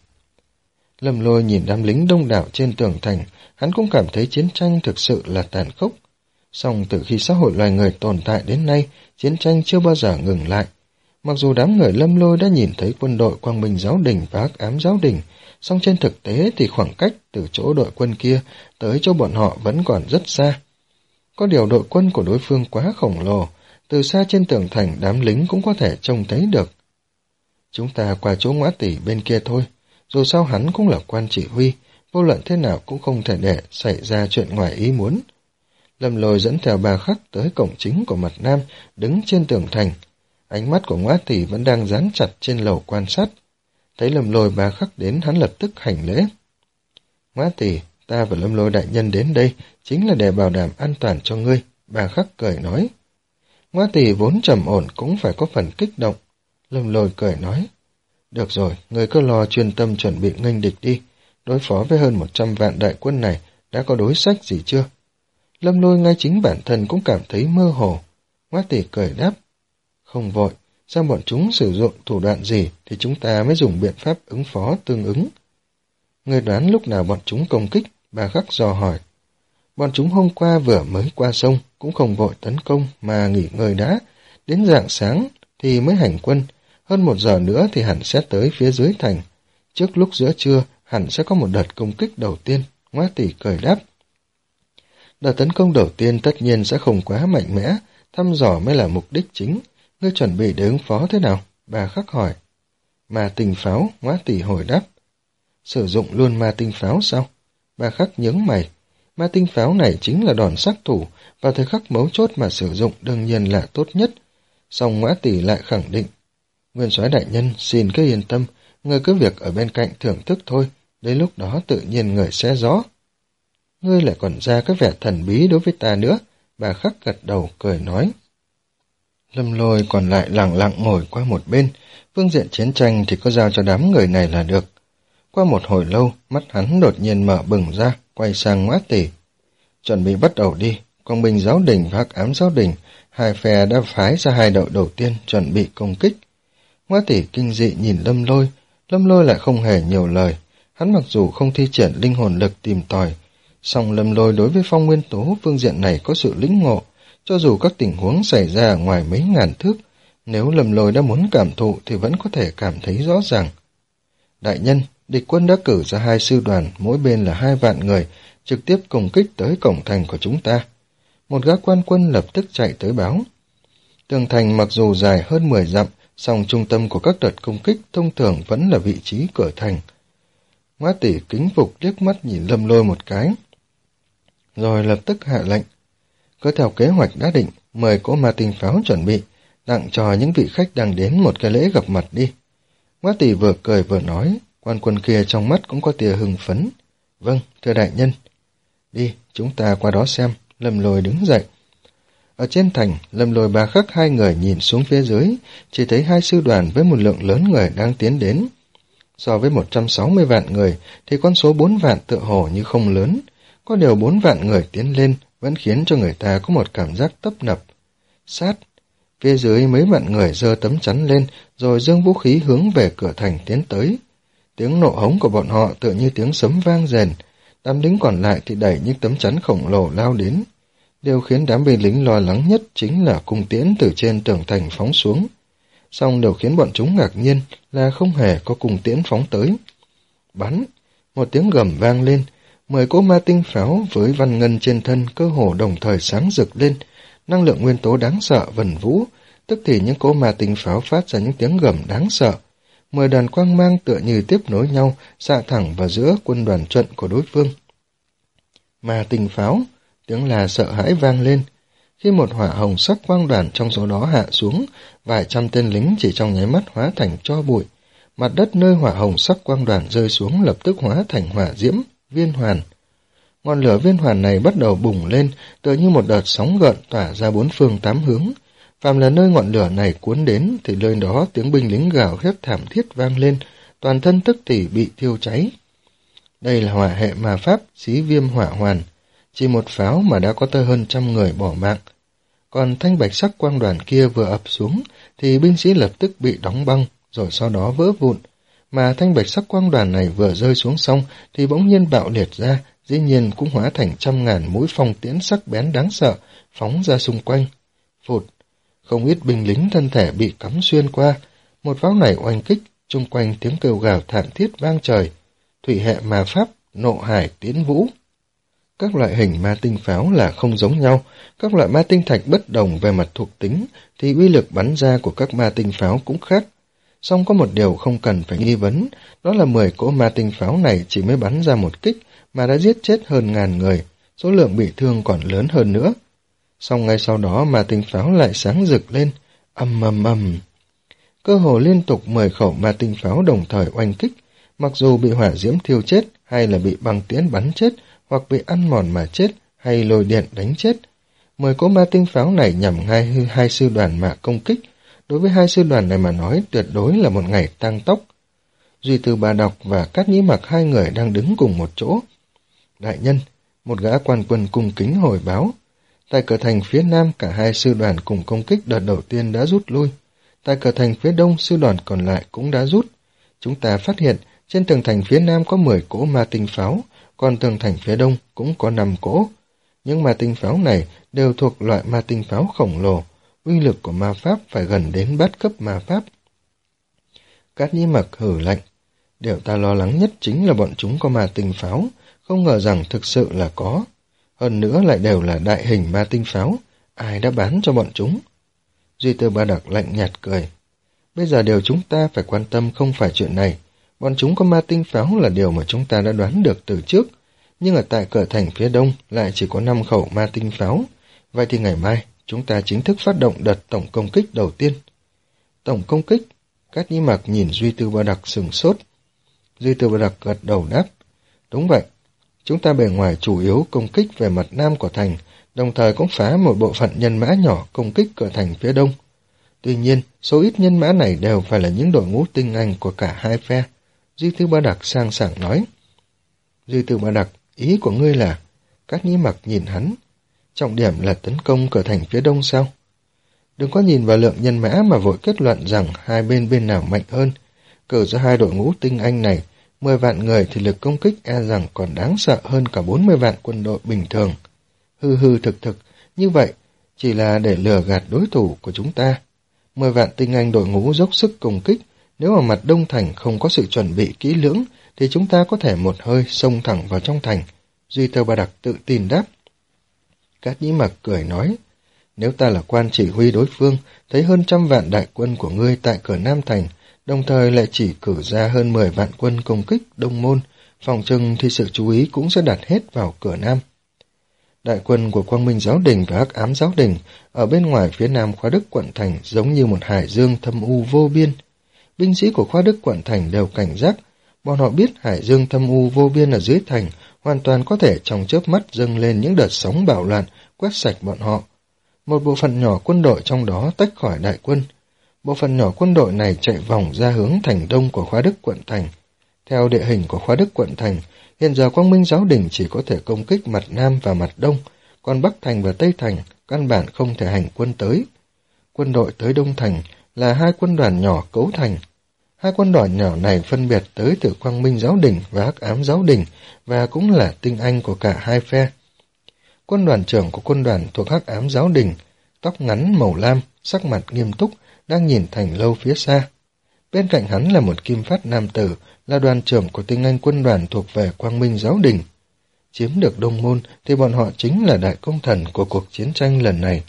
Lâm Lôi nhìn đám lính đông đảo trên tường thành, hắn cũng cảm thấy chiến tranh thực sự là tàn khốc. Song từ khi xã hội loài người tồn tại đến nay, chiến tranh chưa bao giờ ngừng lại. Mặc dù đám người Lâm Lôi đã nhìn thấy quân đội Quang Minh giáo đình và Hắc ám giáo đình, song trên thực tế thì khoảng cách từ chỗ đội quân kia tới chỗ bọn họ vẫn còn rất xa. Có điều đội quân của đối phương quá khổng lồ, từ xa trên tường thành đám lính cũng có thể trông thấy được. Chúng ta qua chỗ Ngõa Tỷ bên kia thôi, dù sao hắn cũng là quan chỉ huy, vô luận thế nào cũng không thể để xảy ra chuyện ngoài ý muốn. Lâm Lôi dẫn theo Bá Khắc tới cổng chính của mặt nam, đứng trên tường thành. Ánh mắt của Ngõa Tỷ vẫn đang dán chặt trên lầu quan sát. Thấy Lâm Lôi Bá Khắc đến, hắn lập tức hành lễ. Ngõa Tỷ, ta và Lâm Lôi đại nhân đến đây chính là để bảo đảm an toàn cho ngươi, Bá Khắc cười nói. Ngõa Tỷ vốn trầm ổn cũng phải có phần kích động. Lâm Lôi cười nói, được rồi, ngươi cứ lo chuyên tâm chuẩn bị nghênh địch đi, đối phó với hơn một trăm vạn đại quân này, đã có đối sách gì chưa? Lâm Lôi ngay chính bản thân cũng cảm thấy mơ hồ. Ngõa Tỷ cười đáp, không vội, sao bọn chúng sử dụng thủ đoạn gì thì chúng ta mới dùng biện pháp ứng phó tương ứng. Ngươi đoán lúc nào bọn chúng công kích? Bá Khắc dò hỏi. Bọn chúng hôm qua vừa mới qua sông, cũng không vội tấn công mà nghỉ ngơi đã, đến rạng sáng thì mới hành quân, hơn một giờ nữa thì hẳn sẽ tới phía dưới thành. Trước lúc giữa trưa hẳn sẽ có một đợt công kích đầu tiên, Ngõa Tỷ cười đáp. Đợt tấn công đầu tiên tất nhiên sẽ không quá mạnh mẽ, thăm dò mới là mục đích chính. Ngươi chuẩn bị để ứng phó thế nào? Bá Khắc hỏi. Ma tinh pháo, Ngõa Tỷ hồi đáp. Sử dụng luôn ma tinh pháo sao? Bá Khắc nhướng mày. Ma tinh pháo này chính là đòn sát thủ, vào thời khắc mấu chốt mà sử dụng đương nhiên là tốt nhất. Song Ngõa Tỷ lại khẳng định. Nguyên soái đại nhân, xin cứ yên tâm, ngươi cứ việc ở bên cạnh thưởng thức thôi, đến lúc đó tự nhiên người sẽ rõ. Ngươi lại còn ra cái vẻ thần bí đối với ta nữa, Bá Khắc gật đầu cười nói. Lâm Lôi còn lại lặng lặng ngồi qua một bên, phương diện chiến tranh thì có giao cho đám người này là được. Qua một hồi lâu, mắt hắn đột nhiên mở bừng ra, quay sang Ngoá Tỷ. Chuẩn bị bắt đầu đi, Quang Minh Giáo Đình và Hắc Ám Giáo Đình, hai phe đã phái ra hai đội đầu tiên chuẩn bị công kích. Ngoá Tỷ kinh dị nhìn Lâm Lôi, Lâm Lôi lại không hề nhiều lời. Hắn mặc dù không thi triển linh hồn lực tìm tòi, song Lâm Lôi đối với phong nguyên tố phương diện này có sự lĩnh ngộ, cho dù các tình huống xảy ra ngoài mấy ngàn thước, nếu Lâm Lôi đã muốn cảm thụ thì vẫn có thể cảm thấy rõ ràng. Đại nhân, địch quân đã cử ra hai sư đoàn, mỗi bên là hai vạn người, trực tiếp công kích tới cổng thành của chúng ta. Một gã quan quân lập tức chạy tới báo. Tường thành mặc dù dài hơn mười dặm, song trung tâm của các đợt công kích thông thường vẫn là vị trí cửa thành. Ngoá Tỷ kính phục liếc mắt nhìn Lâm Lôi một cái, rồi lập tức hạ lệnh. Cứ theo kế hoạch đã định, mời cỗ ma tinh pháo chuẩn bị, tặng cho những vị khách đang đến một cái lễ gặp mặt đi. Ngoá Tỷ vừa cười vừa nói, quan quân kia trong mắt cũng có tia hưng phấn. Vâng, thưa đại nhân. Đi, chúng ta qua đó xem. Lâm Lôi đứng dậy. Ở trên thành, Lâm Lôi Ba Khắc hai người nhìn xuống phía dưới, chỉ thấy hai sư đoàn với một lượng lớn người đang tiến đến. So với một trăm sáu mươi vạn người, thì con số bốn vạn tựa hồ như không lớn. Có điều bốn vạn người tiến lên vẫn khiến cho người ta có một cảm giác tấp nập. Sát. Phía dưới mấy vạn người giơ tấm chắn lên, rồi giương vũ khí hướng về cửa thành tiến tới. Tiếng nộ hống của bọn họ tựa như tiếng sấm vang rền. Đám lính còn lại thì đẩy những tấm chắn khổng lồ lao đến. Điều khiến đám binh lính lo lắng nhất chính là cung tiễn từ trên tường thành phóng xuống. Song điều khiến bọn chúng ngạc nhiên là không hề có cung tiễn phóng tới. Bắn! Một tiếng gầm vang lên, mười cỗ ma tinh pháo với văn ngân trên thân cơ hồ đồng thời sáng rực lên, năng lượng nguyên tố đáng sợ vần vũ, tức thì những cỗ ma tinh pháo phát ra những tiếng gầm đáng sợ. Mười đoàn quang mang tựa như tiếp nối nhau, xạ thẳng vào giữa quân đoàn trận của đối phương. Ma tinh pháo! Tiếng là sợ hãi vang lên. Khi một hỏa hồng sắc quang đoàn trong số đó hạ xuống, vài trăm tên lính chỉ trong nháy mắt hóa thành tro bụi. Mặt đất nơi hỏa hồng sắc quang đoàn rơi xuống lập tức hóa thành hỏa diễm, viên hoàn. Ngọn lửa viên hoàn này bắt đầu bùng lên, tựa như một đợt sóng gợn tỏa ra bốn phương tám hướng. Phàm là nơi ngọn lửa này cuốn đến, thì nơi đó tiếng binh lính gào thét thảm thiết vang lên, toàn thân tức thì bị thiêu cháy. Đây là hỏa hệ ma pháp, xí viêm hỏa hoàn. Chỉ một pháo mà đã có tới hơn trăm người bỏ mạng. Còn thanh bạch sắc quang đoàn kia vừa ập xuống, thì binh sĩ lập tức bị đóng băng, rồi sau đó vỡ vụn. Mà thanh bạch sắc quang đoàn này vừa rơi xuống xong, thì bỗng nhiên bạo liệt ra, dĩ nhiên cũng hóa thành trăm ngàn mũi phong tiễn sắc bén đáng sợ, phóng ra xung quanh. Phụt! Không ít binh lính thân thể bị cắm xuyên qua. Một pháo này oanh kích, chung quanh tiếng kêu gào thảm thiết vang trời. Thủy hệ ma pháp, nộ hải tiến vũ. Các loại hình ma tinh pháo là không giống nhau, các loại ma tinh thạch bất đồng về mặt thuộc tính, thì uy lực bắn ra của các ma tinh pháo cũng khác. Song có một điều không cần phải nghi vấn, đó là mười cỗ ma tinh pháo này chỉ mới bắn ra một kích, mà đã giết chết hơn ngàn người, số lượng bị thương còn lớn hơn nữa. Song ngay sau đó ma tinh pháo lại sáng rực lên, ầm ầm ầm. Cơ hồ liên tục mười khẩu ma tinh pháo đồng thời oanh kích, mặc dù bị hỏa diễm thiêu chết, hay là bị băng tiễn bắn chết, hoặc bị ăn mòn mà chết, hay lôi điện đánh chết. Mười cỗ ma tinh pháo này nhằm ngay hai sư đoàn mà công kích. Đối với hai sư đoàn này mà nói, tuyệt đối là một ngày tăng tốc. Duy Từ Bà Đọc và Cát Nhĩ Mặc hai người đang đứng cùng một chỗ. Đại nhân, một gã quan quân cung kính hồi báo. Tại cửa thành phía nam, cả hai sư đoàn cùng công kích đợt đầu tiên đã rút lui. Tại cửa thành phía đông, sư đoàn còn lại cũng đã rút. Chúng ta phát hiện, trên tường thành phía nam có mười cỗ ma tinh pháo, còn tường thành phía đông cũng có năm cỗ. Những ma tinh pháo này đều thuộc loại ma tinh pháo khổng lồ, uy lực của ma pháp phải gần đến bát cấp ma pháp. Cát Nhĩ Mặc hử lạnh. Điều ta lo lắng nhất chính là bọn chúng có ma tinh pháo, không ngờ rằng thực sự là có. Hơn nữa lại đều là đại hình ma tinh pháo, ai đã bán cho bọn chúng? Duy Tư Ba Đặc lạnh nhạt cười. Bây giờ điều chúng ta phải quan tâm không phải chuyện này. Bọn chúng có ma tinh pháo là điều mà chúng ta đã đoán được từ trước, nhưng ở tại cửa thành phía đông lại chỉ có năm khẩu ma tinh pháo. Vậy thì ngày mai, chúng ta chính thức phát động đợt tổng công kích đầu tiên. Tổng công kích? Cát Nhĩ Mặc nhìn Duy Tư Ba Đặc sừng sốt. Duy Tư Ba Đặc gật đầu đáp. Đúng vậy, chúng ta bề ngoài chủ yếu công kích về mặt nam của thành, đồng thời cũng phá một bộ phận nhân mã nhỏ công kích cửa thành phía đông. Tuy nhiên, số ít nhân mã này đều phải là những đội ngũ tinh anh của cả hai phe. Duy Tư Ba Đặc sang sảng nói. Duy Tư Ba Đặc, ý của ngươi là... Các Nhĩ Mặc nhìn hắn. Trọng điểm là tấn công cửa thành phía đông sao? Đừng có nhìn vào lượng nhân mã mà vội kết luận rằng hai bên bên nào mạnh hơn. Cử ra hai đội ngũ tinh anh này, mười vạn người thì lực công kích e rằng còn đáng sợ hơn cả bốn mươi vạn quân đội bình thường. Hư hư thực thực, như vậy chỉ là để lừa gạt đối thủ của chúng ta. Mười vạn tinh anh đội ngũ dốc sức công kích, nếu ở mặt đông thành không có sự chuẩn bị kỹ lưỡng, thì chúng ta có thể một hơi xông thẳng vào trong thành. Duy Tư Ba Đặc tự tin đáp. Cát Nhĩ Mặc cười nói, nếu ta là quan chỉ huy đối phương, thấy hơn trăm vạn đại quân của ngươi tại cửa Nam Thành, đồng thời lại chỉ cử ra hơn mười vạn quân công kích Đông Môn, phòng trừng thì sự chú ý cũng sẽ đặt hết vào cửa Nam. Đại quân của Quang Minh Giáo Đình và Hắc Ám Giáo Đình ở bên ngoài phía nam Khoa Đức quận thành giống như một hải dương thâm u vô biên. Binh sĩ của Khoa Đức quận thành đều cảnh giác, bọn họ biết hải dương thâm u vô biên ở dưới thành hoàn toàn có thể trong chớp mắt dâng lên những đợt sóng bạo loạn quét sạch bọn họ. Một bộ phận nhỏ quân đội trong đó tách khỏi đại quân. Bộ phận nhỏ quân đội này chạy vòng ra hướng thành đông của Khoa Đức quận thành. Theo địa hình của Khoa Đức quận thành, hiện giờ Quang Minh Giáo Đình chỉ có thể công kích mặt nam và mặt đông, còn Bắc thành và Tây thành căn bản không thể hành quân tới. Quân đội tới Đông thành là hai quân đoàn nhỏ cấu thành. Hai quân đoàn nhỏ này phân biệt tới từ Quang Minh Giáo Đình và Hắc Ám Giáo Đình và cũng là tinh anh của cả hai phe. Quân đoàn trưởng của quân đoàn thuộc Hắc Ám Giáo Đình, tóc ngắn màu lam, sắc mặt nghiêm túc, đang nhìn thành lâu phía xa. Bên cạnh hắn là một kim phát nam tử, là đoàn trưởng của tinh anh quân đoàn thuộc về Quang Minh Giáo Đình. Chiếm được Đông Môn thì bọn họ chính là đại công thần của cuộc chiến tranh lần này.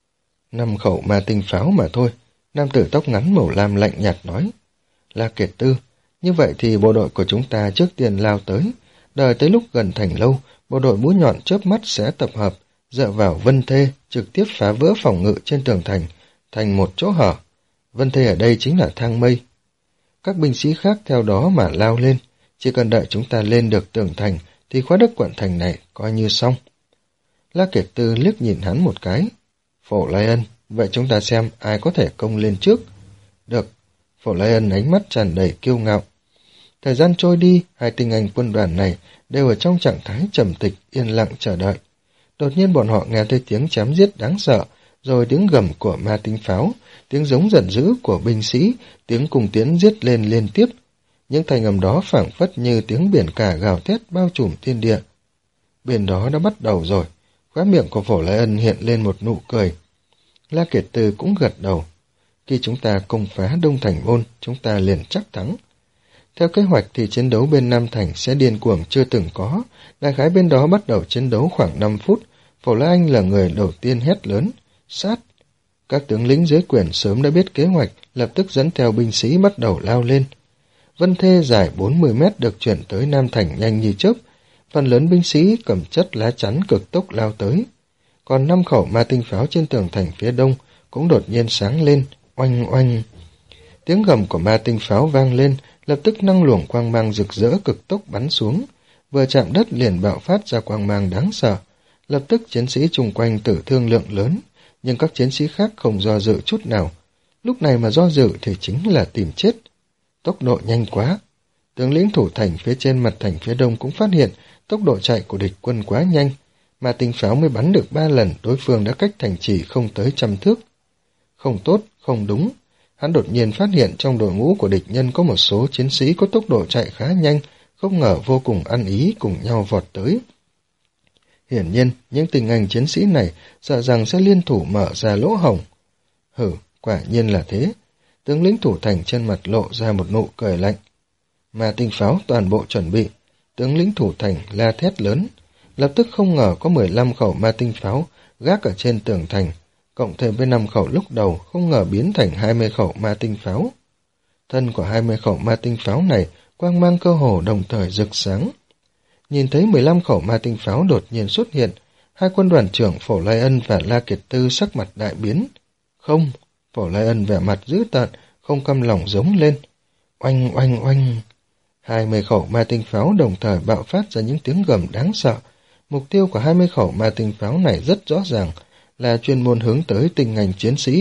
Năm khẩu ma tinh pháo mà thôi, nam tử tóc ngắn màu lam lạnh nhạt nói. La Kiệt Tư, như vậy thì bộ đội của chúng ta trước tiên lao tới, đợi tới lúc gần thành lâu, bộ đội mũi nhọn chớp mắt sẽ tập hợp, dựa vào Vân Thê trực tiếp phá vỡ phòng ngự trên tường thành, thành một chỗ hở. Vân Thê ở đây chính là thang mây. Các binh sĩ khác theo đó mà lao lên, chỉ cần đợi chúng ta lên được tường thành thì Khoa Đức quận thành này coi như xong. La Kiệt Tư liếc nhìn hắn một cái. Phổ Lai Ân, vậy chúng ta xem ai có thể công lên trước. Được. Phổ Lai Ân ánh mắt tràn đầy kiêu ngạo. Thời gian trôi đi, hai tinh anh quân đoàn này đều ở trong trạng thái trầm tịch, yên lặng chờ đợi. Đột nhiên bọn họ nghe thấy tiếng chém giết đáng sợ, rồi tiếng gầm của ma tinh pháo, tiếng giống giận dữ của binh sĩ, tiếng cùng tiến giết lên liên tiếp. Những thanh âm đó phảng phất như tiếng biển cả gào thét bao trùm thiên địa. Biển đó đã bắt đầu rồi, khóe miệng của Phổ Lai Ân hiện lên một nụ cười. La Kiệt Tư cũng gật đầu. Khi chúng ta công phá Đông Thành Môn, chúng ta liền chắc thắng. Theo kế hoạch thì chiến đấu bên Nam Thành sẽ điên cuồng chưa từng có, đại khái bên đó bắt đầu chiến đấu khoảng năm phút, Phổ Lai Anh là người đầu tiên hét lớn, sát. Các tướng lính dưới quyền sớm đã biết kế hoạch, lập tức dẫn theo binh sĩ bắt đầu lao lên. Vân Thê dài bốn mươi mét được chuyển tới Nam Thành nhanh như chớp, phần lớn binh sĩ cầm chất lá chắn cực tốc lao tới. Còn năm khẩu ma tinh pháo trên tường thành phía đông cũng đột nhiên sáng lên, oanh oanh. Tiếng gầm của ma tinh pháo vang lên, lập tức năng luồng quang mang rực rỡ cực tốc bắn xuống, vừa chạm đất liền bạo phát ra quang mang đáng sợ. Lập tức chiến sĩ chung quanh tử thương lượng lớn, nhưng các chiến sĩ khác không do dự chút nào. Lúc này mà do dự thì chính là tìm chết. Tốc độ nhanh quá. Tướng lĩnh thủ thành phía trên mặt thành phía đông cũng phát hiện tốc độ chạy của địch quân quá nhanh, mà tinh pháo mới bắn được ba lần, đối phương đã cách thành trì không tới trăm thước. Không tốt, không đúng. Hắn đột nhiên phát hiện trong đội ngũ của địch nhân có một số chiến sĩ có tốc độ chạy khá nhanh, không ngờ vô cùng ăn ý cùng nhau vọt tới. Hiển nhiên, những tinh anh chiến sĩ này sợ rằng sẽ liên thủ mở ra lỗ hổng. Hử, quả nhiên là thế. Tướng lĩnh thủ thành trên mặt lộ ra một nụ cười lạnh. Mà tinh pháo toàn bộ chuẩn bị. Tướng lĩnh thủ thành la thét lớn. Lập tức không ngờ có mười lăm khẩu ma tinh pháo gác ở trên tường thành, cộng thêm với năm khẩu lúc đầu không ngờ biến thành hai mươi khẩu ma tinh pháo. Thân của hai mươi khẩu ma tinh pháo này quang mang cơ hồ đồng thời rực sáng. Nhìn thấy mười lăm khẩu ma tinh pháo đột nhiên xuất hiện, hai quân đoàn trưởng Phổ Lai Ân và La Kiệt Tư sắc mặt đại biến. Không, Phổ Lai Ân vẻ mặt dữ tợn, không căm lòng giống lên. Oanh oanh oanh. Hai mươi khẩu ma tinh pháo đồng thời bạo phát ra những tiếng gầm đáng sợ. Mục tiêu của hai mươi khẩu ma tinh pháo này rất rõ ràng, là chuyên môn hướng tới tinh ngành chiến sĩ.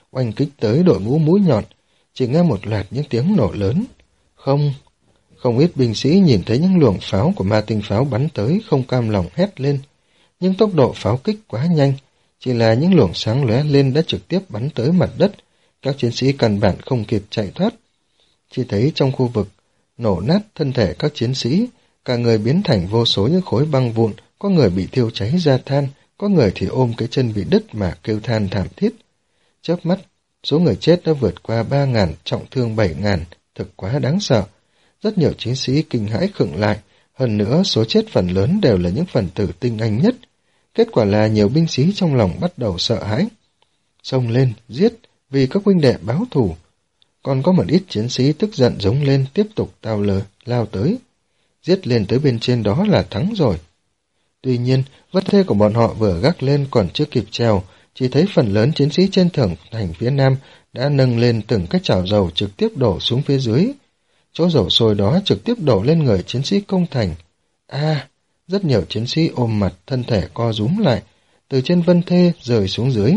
oanh kích tới đội ngũ mũi nhọn, chỉ nghe một loạt những tiếng nổ lớn. Không, không ít binh sĩ nhìn thấy những luồng pháo của ma tinh pháo bắn tới không cam lòng hét lên, nhưng tốc độ pháo kích quá nhanh, chỉ là những luồng sáng lóe lên đã trực tiếp bắn tới mặt đất, các chiến sĩ căn bản không kịp chạy thoát. Chỉ thấy trong khu vực nổ nát thân thể các chiến sĩ, cả người biến thành vô số những khối băng vụn, có người bị thiêu cháy ra than, có người thì ôm cái chân bị đứt mà kêu than thảm thiết. Chớp mắt, số người chết đã vượt qua ba ngàn, trọng thương bảy ngàn, thực quá đáng sợ. Rất nhiều chiến sĩ kinh hãi khựng lại, hơn nữa số chết phần lớn đều là những phần tử tinh anh nhất. Kết quả là nhiều binh sĩ trong lòng bắt đầu sợ hãi. Xông lên, giết, vì các huynh đệ báo thù. Còn có một ít chiến sĩ tức giận giống lên tiếp tục tao lờ, lao tới. Giết lên tới bên trên đó là thắng rồi. Tuy nhiên, vất thê của bọn họ vừa gác lên còn chưa kịp trèo, chỉ thấy phần lớn chiến sĩ trên tường thành phía nam đã nâng lên từng cái chảo dầu trực tiếp đổ xuống phía dưới. Chỗ dầu sôi đó trực tiếp đổ lên người chiến sĩ công thành. A, à, rất nhiều chiến sĩ ôm mặt, thân thể co rúm lại, từ trên vân thê rơi xuống dưới.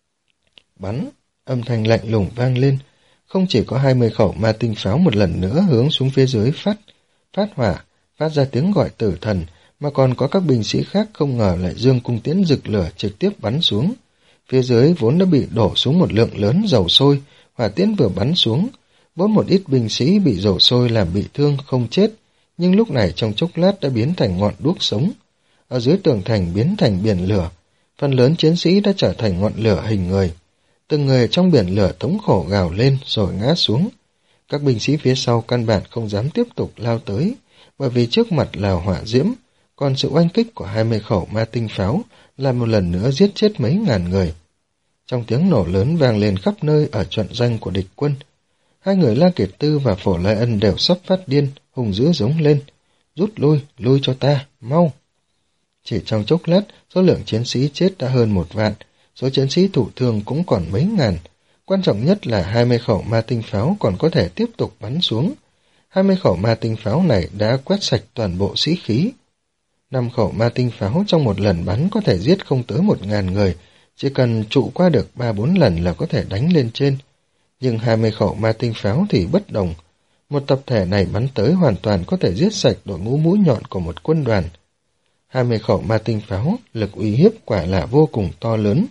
Bắn, âm thanh lạnh lùng vang lên, không chỉ có hai mươi khẩu ma tinh pháo một lần nữa hướng xuống phía dưới phát, phát hỏa, phát ra tiếng gọi tử thần, mà còn có các binh sĩ khác không ngờ lại dương cung tiễn rực lửa trực tiếp bắn xuống. Phía dưới vốn đã bị đổ xuống một lượng lớn dầu sôi, hỏa tiễn vừa bắn xuống, vốn một ít binh sĩ bị dầu sôi làm bị thương không chết, nhưng lúc này trong chốc lát đã biến thành ngọn đuốc sống. Ở dưới tường thành biến thành biển lửa, phần lớn chiến sĩ đã trở thành ngọn lửa hình người. Từng người trong biển lửa thống khổ gào lên rồi ngã xuống. Các binh sĩ phía sau căn bản không dám tiếp tục lao tới, bởi vì trước mặt là hỏa diễm, còn sự oanh kích của hai mươi khẩu ma tinh pháo là một lần nữa giết chết mấy ngàn người. Trong tiếng nổ lớn vang lên khắp nơi ở trận danh của địch quân, hai người La Kiệt Tư và Phổ Lai Ân đều sắp phát điên, hùng dữ giống lên. Rút lui, lui cho ta, mau! Chỉ trong chốc lát, số lượng chiến sĩ chết đã hơn một vạn, số chiến sĩ thụ thương cũng còn mấy ngàn. Quan trọng nhất là hai mươi khẩu ma tinh pháo còn có thể tiếp tục bắn xuống. hai mươi khẩu ma tinh pháo này đã quét sạch toàn bộ sĩ khí. năm khẩu ma tinh pháo trong một lần bắn có thể giết không tới một ngàn người, chỉ cần trụ qua được ba bốn lần là có thể đánh lên trên. Nhưng hai mươi khẩu ma tinh pháo thì bất đồng. Một tập thể này bắn tới hoàn toàn có thể giết sạch đội ngũ mũi nhọn của một quân đoàn. hai mươi khẩu ma tinh pháo, lực uy hiếp quả là vô cùng to lớn.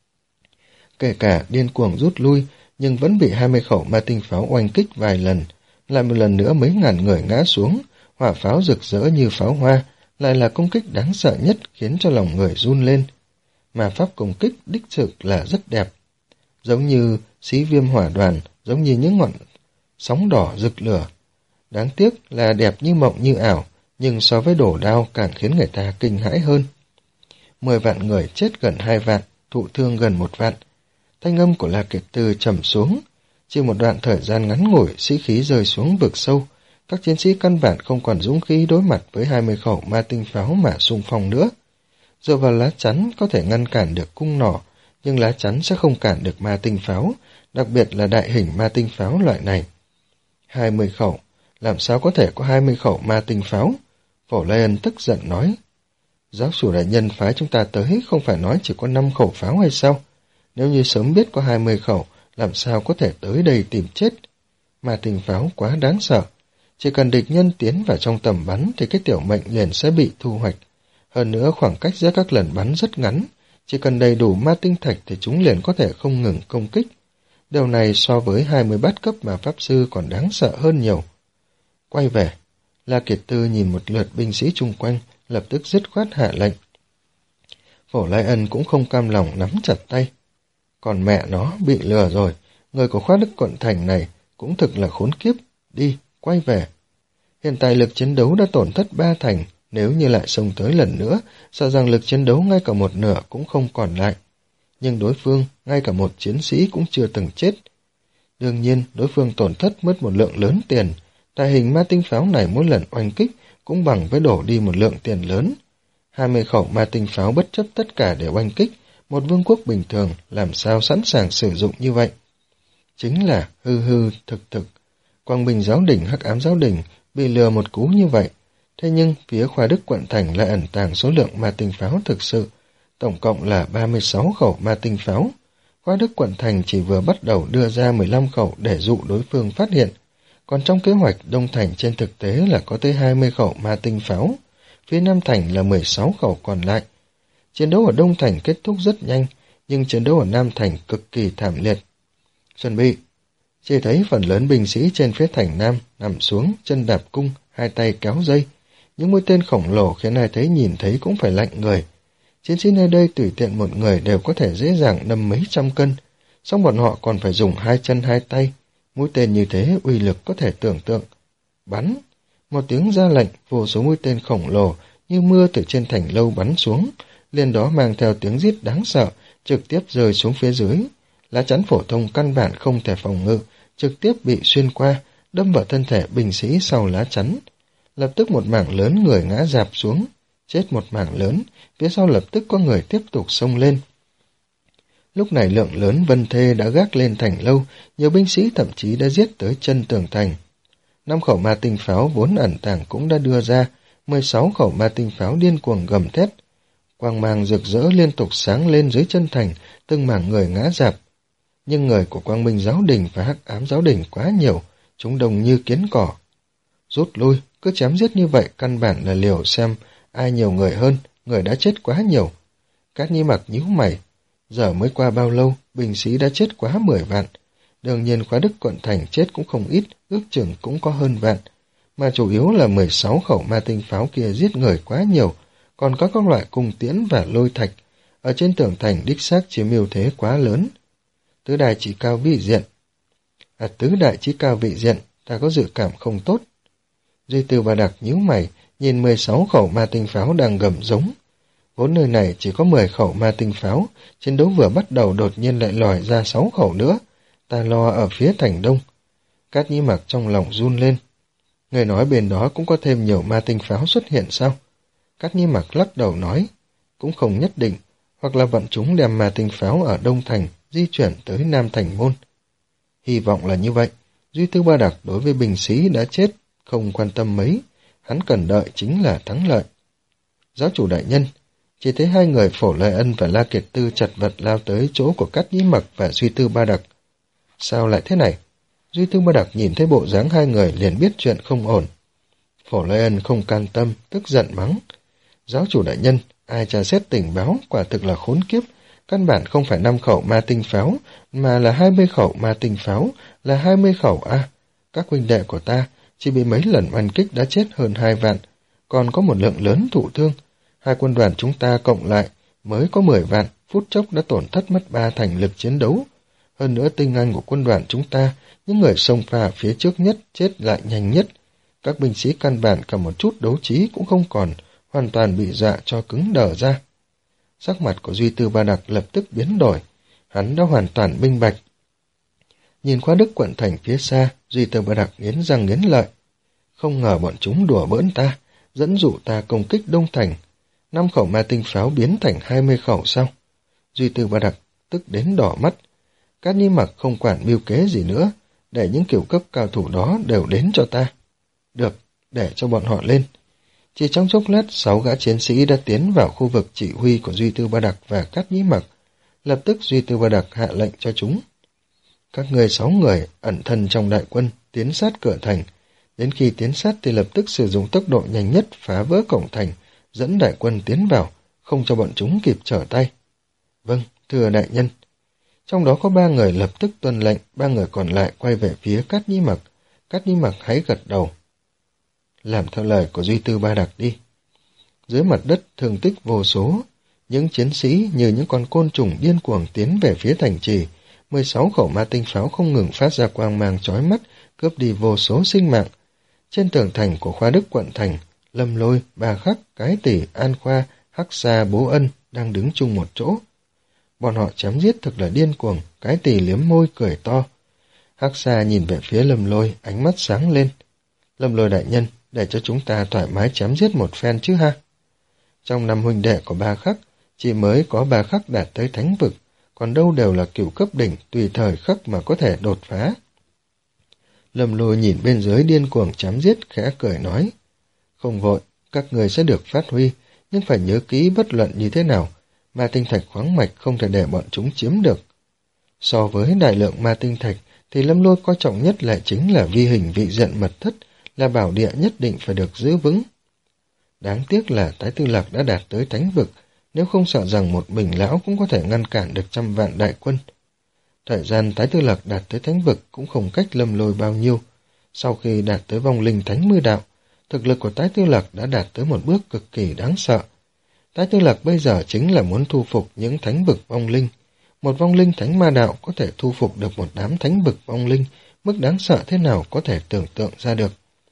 Kể cả điên cuồng rút lui, nhưng vẫn bị hai mươi khẩu ma tinh pháo oanh kích vài lần. Lại một lần nữa mấy ngàn người ngã xuống, hỏa pháo rực rỡ như pháo hoa, lại là công kích đáng sợ nhất khiến cho lòng người run lên. Mà pháp công kích đích thực là rất đẹp. Giống như xí viêm hỏa đoàn, giống như những ngọn sóng đỏ rực lửa. Đáng tiếc là đẹp như mộng như ảo, nhưng so với đổ đao càng khiến người ta kinh hãi hơn. Mười vạn người chết gần hai vạn, thụ thương gần một vạn. Thanh âm của La Kiệt Tư trầm xuống. Chỉ một đoạn thời gian ngắn ngủi, sĩ khí rơi xuống vực sâu. Các chiến sĩ căn bản không còn dũng khí đối mặt với hai mươi khẩu ma tinh pháo mà xung phong nữa. Dựa vào lá chắn có thể ngăn cản được cung nỏ, nhưng lá chắn sẽ không cản được ma tinh pháo, đặc biệt là đại hình ma tinh pháo loại này. hai mươi khẩu, làm sao có thể có hai mươi khẩu ma tinh pháo? Phổ Lai Ân tức giận nói. Giáo chủ đại nhân phái chúng ta tới không phải nói chỉ có năm khẩu pháo hay sao? Nếu như sớm biết có hai mươi khẩu, làm sao có thể tới đây tìm chết? Ma tinh pháo quá đáng sợ. Chỉ cần địch nhân tiến vào trong tầm bắn thì cái tiểu mệnh liền sẽ bị thu hoạch. Hơn nữa khoảng cách giữa các lần bắn rất ngắn, chỉ cần đầy đủ ma tinh thạch thì chúng liền có thể không ngừng công kích. Điều này so với hai mươi bát cấp mà Pháp Sư còn đáng sợ hơn nhiều. Quay về, La Kiệt Tư nhìn một lượt binh sĩ chung quanh, lập tức dứt khoát hạ lệnh. Phổ Lai Ân cũng không cam lòng nắm chặt tay. Còn mẹ nó bị lừa rồi, người của Khoa Đức Quận Thành này cũng thực là khốn kiếp. Đi, quay về. Hiện tại lực chiến đấu đã tổn thất ba thành, nếu như lại xông tới lần nữa, sợ rằng lực chiến đấu ngay cả một nửa cũng không còn lại. Nhưng đối phương, ngay cả một chiến sĩ cũng chưa từng chết. Đương nhiên, đối phương tổn thất mất một lượng lớn tiền. Đại hình ma tinh pháo này mỗi lần oanh kích cũng bằng với đổ đi một lượng tiền lớn. hai mươi khẩu ma tinh pháo bất chấp tất cả để oanh kích, một vương quốc bình thường làm sao sẵn sàng sử dụng như vậy. Chính là hư hư thực thực. Quang Minh Giáo Đình, Hắc Ám Giáo Đình bị lừa một cú như vậy. Thế nhưng phía Khoa Đức Quận Thành lại ẩn tàng số lượng ma tinh pháo thực sự, tổng cộng là ba mươi sáu khẩu ma tinh pháo. Khoa Đức quận thành chỉ vừa bắt đầu đưa ra mười lăm khẩu để dụ đối phương phát hiện, còn trong kế hoạch Đông Thành trên thực tế là có tới hai mươi khẩu ma tinh pháo, phía Nam Thành là mười sáu khẩu còn lại. Chiến đấu ở Đông Thành kết thúc rất nhanh, nhưng chiến đấu ở Nam Thành cực kỳ thảm liệt. Chuẩn bị, chỉ thấy phần lớn binh sĩ trên phía thành Nam nằm xuống, chân đạp cung, hai tay kéo dây. Những mũi tên khổng lồ khiến ai thấy nhìn thấy cũng phải lạnh người. Chiến sĩ nơi đây tùy tiện một người đều có thể dễ dàng đâm mấy trăm cân, song bọn họ còn phải dùng hai chân hai tay. Mũi tên như thế uy lực có thể tưởng tượng. Bắn! Một tiếng ra lệnh, vô số mũi tên khổng lồ như mưa từ trên thành lâu bắn xuống, liền đó mang theo tiếng rít đáng sợ, trực tiếp rơi xuống phía dưới. Lá chắn phổ thông căn bản không thể phòng ngự, trực tiếp bị xuyên qua, đâm vào thân thể binh sĩ sau lá chắn. Lập tức một mảng lớn người ngã rạp xuống, chết một mảng lớn, phía sau lập tức có người tiếp tục xông lên. Lúc này lượng lớn vân thê đã gác lên thành lâu, nhiều binh sĩ thậm chí đã giết tới chân tường thành. Năm khẩu ma tinh pháo vốn ẩn tàng cũng đã đưa ra, mười sáu khẩu ma tinh pháo điên cuồng gầm thét. Quang mang rực rỡ liên tục sáng lên dưới chân thành, từng mảng người ngã rạp. Nhưng người của Quang Minh Giáo Đình và Hắc Ám Giáo Đình quá nhiều, chúng đông như kiến cỏ. Rút lui, cứ chém giết như vậy căn bản là liều xem ai nhiều người hơn, người đã chết quá nhiều. Cát Nhi Mặc nhíu mày, giờ mới qua bao lâu, binh sĩ đã chết quá mười vạn. Đương nhiên Khóa Đức quận thành chết cũng không ít, ước chừng cũng có hơn vạn. Mà chủ yếu là mười sáu khẩu ma tinh pháo kia giết người quá nhiều, còn có các loại cung tiễn và lôi thạch. Ở trên tường thành đích xác chiếm ưu thế quá lớn. Tứ đại chí cao vị diện. À, tứ đại chí cao vị diện, ta có dự cảm không tốt. Duy Tư Ba Đặc nhíu mày, nhìn mười sáu khẩu ma tinh pháo đang gầm giống. Vốn nơi này chỉ có mười khẩu ma tinh pháo, chiến đấu vừa bắt đầu đột nhiên lại lòi ra sáu khẩu nữa. Ta lo ở phía thành đông. Cát Nhĩ Mặc trong lòng run lên. Người nói bên đó cũng có thêm nhiều ma tinh pháo xuất hiện sao? Cát Nhĩ Mặc lắc đầu nói, cũng không nhất định, hoặc là bọn chúng đem ma tinh pháo ở Đông Thành di chuyển tới Nam Thành môn. Hy vọng là như vậy. Duy Tư Ba Đặc đối với binh sĩ đã chết không quan tâm mấy, hắn cần đợi chính là thắng lợi. Giáo chủ đại nhân, chỉ thấy hai người Phổ Lợi Ân và La Kiệt Tư chật vật lao tới chỗ của Cát Nhĩ Mặc và Duy Tư Ba Đặc. Sao lại thế này? Duy Tư Ba Đặc nhìn thấy bộ dáng hai người liền biết chuyện không ổn. Phổ Lợi Ân không can tâm, tức giận mắng. Giáo chủ đại nhân, ai tra xét tình báo quả thực là khốn kiếp, căn bản không phải năm khẩu ma tinh pháo, mà là hai mươi khẩu ma tinh pháo, là hai mươi khẩu a. À, các huynh đệ của ta chỉ bị mấy lần oanh kích đã chết hơn hai vạn, còn có một lượng lớn thụ thương. Hai quân đoàn chúng ta cộng lại mới có mười vạn, phút chốc đã tổn thất mất ba thành lực chiến đấu. Hơn nữa tinh anh của quân đoàn chúng ta, những người xông pha phía trước nhất chết lại nhanh nhất. Các binh sĩ căn bản cả một chút đấu trí cũng không còn, hoàn toàn bị dọa cho cứng đờ ra. Sắc mặt của Duy Tư Ba Đặc lập tức biến đổi, hắn đã hoàn toàn minh bạch. Nhìn qua Đức quận thành phía xa, Duy Tư Ba Đặc nghiến răng nghiến lợi. Không ngờ bọn chúng đùa bỡn ta, dẫn dụ ta công kích Đông Thành. Năm khẩu ma tinh pháo biến thành hai mươi khẩu sao? Duy Tư Ba Đặc tức đến đỏ mắt. Cát Nhĩ Mặc không quản mưu kế gì nữa, để những kiểu cấp cao thủ đó đều đến cho ta. Được, để cho bọn họ lên. Chỉ trong chốc lát, sáu gã chiến sĩ đã tiến vào khu vực chỉ huy của Duy Tư Ba Đặc và Cát Nhĩ Mặc. Lập tức Duy Tư Ba Đặc hạ lệnh cho chúng. Các người sáu người ẩn thân trong đại quân, tiến sát cửa thành. Đến khi tiến sát thì lập tức sử dụng tốc độ nhanh nhất phá vỡ cổng thành, dẫn đại quân tiến vào, không cho bọn chúng kịp trở tay. Vâng, thưa đại nhân. Trong đó có ba người lập tức tuân lệnh, ba người còn lại quay về phía Cát Nhĩ Mặc. Cát Nhĩ Mặc hãy gật đầu. Làm theo lời của Duy Tư Ba Đặc đi. Dưới mặt đất thương tích vô số, những chiến sĩ như những con côn trùng điên cuồng tiến về phía thành trì. mười sáu khẩu ma tinh pháo không ngừng phát ra quang mang chói mắt, cướp đi vô số sinh mạng. Trên tường thành của Khoa Đức quận thành, Lâm Lôi, Ba Khắc, Cái Tỷ, An Khoa, Hắc Sa, Bố Ân đang đứng chung một chỗ. Bọn họ chém giết thật là điên cuồng, Cái Tỷ liếm môi cười to. Hắc Sa nhìn về phía Lâm Lôi, ánh mắt sáng lên. Lâm Lôi đại nhân, để cho chúng ta thoải mái chém giết một phen chứ ha. Trong năm huynh đệ của Ba Khắc, chỉ mới có Ba Khắc đạt tới thánh vực, còn đâu đều là cửu cấp đỉnh, tùy thời khắc mà có thể đột phá. Lâm Lôi nhìn bên dưới điên cuồng chém giết, khẽ cười nói. Không vội, các người sẽ được phát huy, nhưng phải nhớ kỹ bất luận như thế nào, mà tinh thạch khoáng mạch không thể để bọn chúng chiếm được. So với đại lượng ma tinh thạch, thì Lâm Lôi coi trọng nhất lại chính là vi hình vị diện mật thất, là bảo địa nhất định phải được giữ vững. Đáng tiếc là Tái Tư Lạc đã đạt tới thánh vực, nếu không sợ rằng một mình lão cũng có thể ngăn cản được trăm vạn đại quân. Thời gian Tái Tư Lạc đạt tới thánh vực cũng không cách Lâm Lôi bao nhiêu. Sau khi đạt tới vong linh thánh mươi đạo, thực lực của Tái Tư Lạc đã đạt tới một bước cực kỳ đáng sợ. Tái Tư Lạc bây giờ chính là muốn thu phục những thánh vực vong linh. Một vong linh thánh ma đạo có thể thu phục được một đám thánh vực vong linh, mức đáng sợ thế nào có thể tưởng tượng ra được.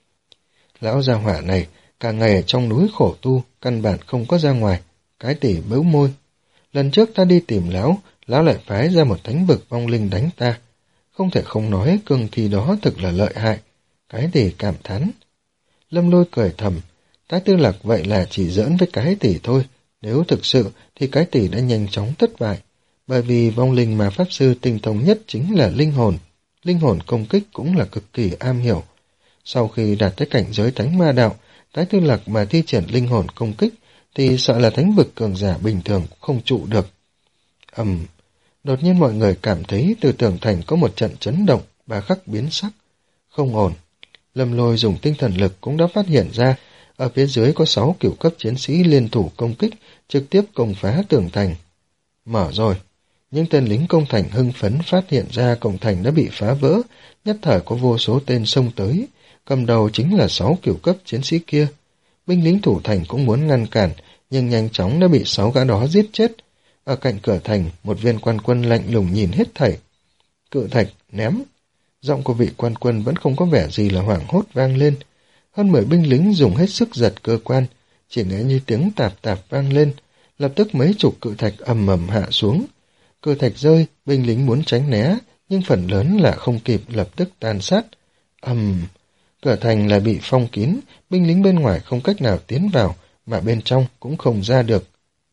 Lão gia hỏa này cả ngày ở trong núi khổ tu, căn bản không có ra ngoài. Cái tỷ bĩu môi. Lần trước ta đi tìm lão, lão lại phái ra một thánh vực vong linh đánh ta. Không thể không nói cương thi đó thực là lợi hại. Cái tỷ cảm thán. Lâm Lôi cười thầm. Tái Tư Lạc vậy là chỉ giỡn với cái tỷ thôi. Nếu thực sự thì cái tỷ đã nhanh chóng thất bại. Bởi vì vong linh mà Pháp Sư tinh thông nhất chính là linh hồn. Linh hồn công kích cũng là cực kỳ am hiểu. Sau khi đạt tới cảnh giới thánh ma đạo, Tái Tư Lạc mà thi triển linh hồn công kích, thì sợ là thánh vực cường giả bình thường cũng không trụ được. Ầm, um, đột nhiên mọi người cảm thấy từ tường thành có một trận chấn động, và khắc biến sắc. Không ổn. Lâm Lôi dùng tinh thần lực cũng đã phát hiện ra, ở phía dưới có sáu cửu cấp chiến sĩ liên thủ công kích, trực tiếp công phá tường thành. Mở rồi. Những tên lính công thành hưng phấn phát hiện ra cổng thành đã bị phá vỡ, nhất thời có vô số tên xông tới, cầm đầu chính là sáu cửu cấp chiến sĩ kia. Binh lính thủ thành cũng muốn ngăn cản, nhưng nhanh chóng đã bị sáu gã đó giết chết. Ở cạnh cửa thành, một viên quan quân lạnh lùng nhìn hết thảy. Cự thạch, ném. Giọng của vị quan quân vẫn không có vẻ gì là hoảng hốt vang lên. Hơn mười binh lính dùng hết sức giật cơ quan, chỉ nghe như tiếng tạp tạp vang lên. Lập tức mấy chục cự thạch ầm ầm hạ xuống. Cự thạch rơi, binh lính muốn tránh né, nhưng phần lớn là không kịp, lập tức tàn sát. Ầm... Cửa thành là bị phong kín, binh lính bên ngoài không cách nào tiến vào, mà bên trong cũng không ra được.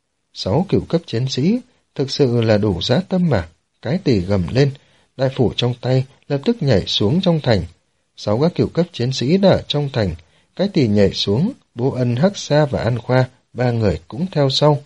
Sáu cửu cấp chiến sĩ, thực sự là đủ dã tâm mà. Cái tỷ gầm lên, đại phủ trong tay lập tức nhảy xuống trong thành. Sáu gã cửu cấp chiến sĩ đã ở trong thành, cái tỷ nhảy xuống, Bố Ân, Hắc Sa và An Khoa, ba người cũng theo sau.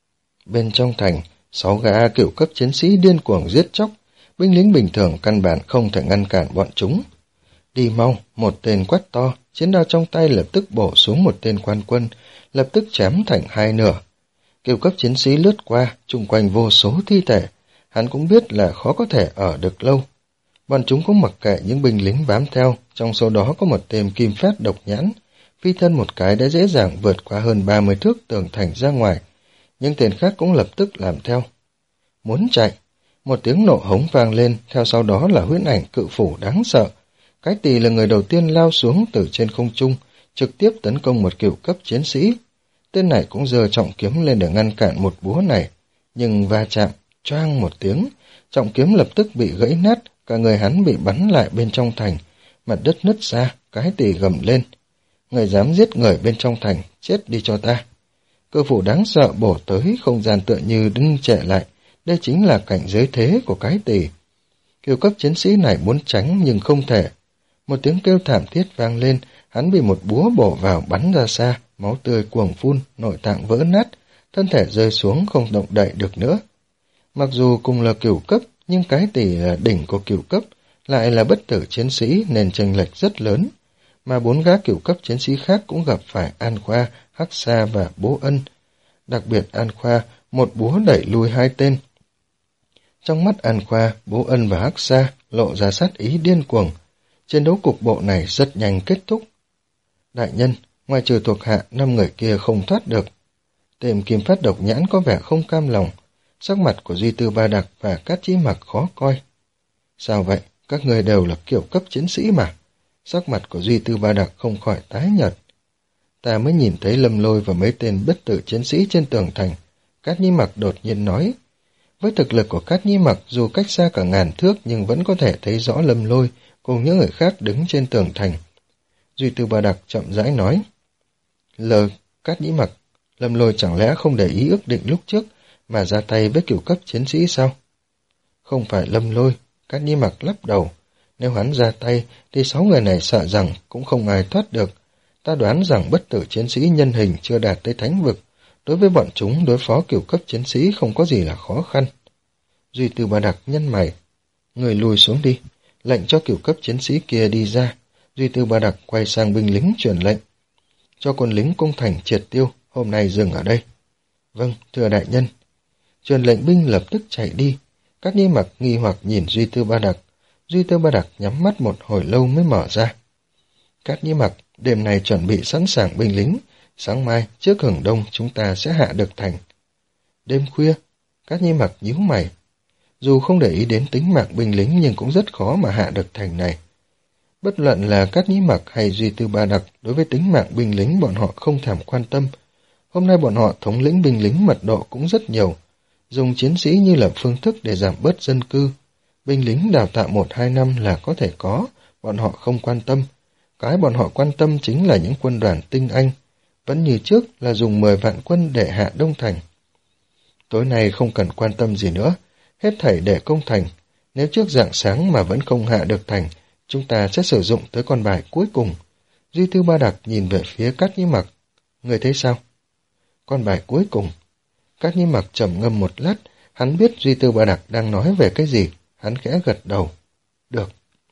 Bên trong thành, sáu gã cửu cấp chiến sĩ điên cuồng giết chóc, binh lính bình thường căn bản không thể ngăn cản bọn chúng. Đi mau, một tên quát to, chiến đao trong tay lập tức bổ xuống một tên quan quân, lập tức chém thành hai nửa. Cửu cấp chiến sĩ lướt qua, chung quanh vô số thi thể, hắn cũng biết là khó có thể ở được lâu. Bọn chúng cũng mặc kệ những binh lính bám theo, trong số đó có một tên kim phát độc nhãn, phi thân một cái đã dễ dàng vượt qua hơn ba mươi thước tường thành ra ngoài. Những tên khác cũng lập tức làm theo. Muốn chạy, một tiếng nổ hống vang lên, theo sau đó là huyễn ảnh cự phủ đáng sợ. Cái tỷ là người đầu tiên lao xuống từ trên không trung, trực tiếp tấn công một cửu cấp chiến sĩ. Tên này cũng giơ trọng kiếm lên để ngăn cản một búa này, nhưng va chạm, choang một tiếng, trọng kiếm lập tức bị gãy nát, cả người hắn bị bắn lại bên trong thành, mặt đất nứt ra, cái tỷ gầm lên. Người dám giết người bên trong thành, chết đi cho ta. Cự phủ đáng sợ bổ tới, không gian tựa như đứng trệ lại, đây chính là cảnh giới thế của cái tỷ. Cửu cấp chiến sĩ này muốn tránh nhưng không thể. Một tiếng kêu thảm thiết vang lên, hắn bị một búa bổ vào bắn ra xa, máu tươi cuồng phun, nội tạng vỡ nát, thân thể rơi xuống không động đậy được nữa. Mặc dù cùng là cửu cấp, nhưng cái tỷ là đỉnh của cửu cấp, lại là bất tử chiến sĩ nên chênh lệch rất lớn. Mà bốn gã cửu cấp chiến sĩ khác cũng gặp phải An Khoa, Hắc Sa và Bố Ân. Đặc biệt An Khoa, một búa đẩy lui hai tên. Trong mắt An Khoa, Bố Ân và Hắc Sa lộ ra sát ý điên cuồng. Chiến đấu cục bộ này rất nhanh kết thúc. Đại nhân, ngoài trừ thuộc hạ, năm người kia không thoát được. Tên kim phát độc nhãn có vẻ không cam lòng, sắc mặt của Duy Tư Ba Đặc và Cát Chí Mặc khó coi. Sao vậy? Các người đều là kiểu cấp chiến sĩ mà. Sắc mặt của Duy Tư Ba Đặc không khỏi tái nhợt. Ta mới nhìn thấy Lâm Lôi và mấy tên bất tử chiến sĩ trên tường thành. Cát Nhi Mặc đột nhiên nói. Với thực lực của Cát Nhi Mặc, dù cách xa cả ngàn thước nhưng vẫn có thể thấy rõ Lâm Lôi cùng những người khác đứng trên tường thành. Duy Tư Ba Đặc chậm rãi nói. Lờ, Cát Nhi Mặc, Lâm Lôi chẳng lẽ không để ý ước định lúc trước mà ra tay với cửu cấp chiến sĩ sao? Không phải Lâm Lôi, Cát Nhi Mặc lắc đầu. Nếu hắn ra tay thì sáu người này sợ rằng cũng không ai thoát được. Ta đoán rằng bất tử chiến sĩ nhân hình chưa đạt tới thánh vực. Đối với bọn chúng đối phó cửu cấp chiến sĩ không có gì là khó khăn. Duy Tư Ba Đặc nhân mày. Người lùi xuống đi, lệnh cho cửu cấp chiến sĩ kia đi ra. Duy Tư Ba Đặc quay sang binh lính truyền lệnh. Cho quân lính cung thành triệt tiêu, hôm nay dừng ở đây. Vâng, thưa đại nhân. Truyền lệnh binh lập tức chạy đi. Các Nhi Mặc nghi hoặc nhìn Duy Tư Ba Đặc. Duy Tư Ba Đặc nhắm mắt một hồi lâu mới mở ra. Các Nhi Mặc, đêm nay chuẩn bị sẵn sàng binh lính. Sáng mai, trước hừng đông chúng ta sẽ hạ được thành. Đêm khuya, Các Nhi Mặc nhíu mày. Dù không để ý đến tính mạng binh lính nhưng cũng rất khó mà hạ được thành này. Bất luận là Cát Nhĩ Mặc hay Duy Tư Ba Đặc, đối với tính mạng binh lính bọn họ không thèm quan tâm. Hôm nay bọn họ thống lĩnh binh lính mật độ cũng rất nhiều, dùng chiến sĩ như là phương thức để giảm bớt dân cư. Binh lính đào tạo một hai năm là có thể có, bọn họ không quan tâm. Cái bọn họ quan tâm chính là những quân đoàn tinh anh, vẫn như trước là dùng mười vạn quân để hạ Đông Thành. Tối nay không cần quan tâm gì nữa, hết thảy để công thành. Nếu trước rạng sáng mà vẫn không hạ được thành, chúng ta sẽ sử dụng tới con bài cuối cùng. Duy Tư Ba Đặc nhìn về phía Cát Nhĩ Mặc. Người thấy sao? Con bài cuối cùng. Cát Nhĩ Mặc trầm ngâm một lát, hắn biết Duy Tư Ba Đặc đang nói về cái gì, hắn khẽ gật đầu. Được.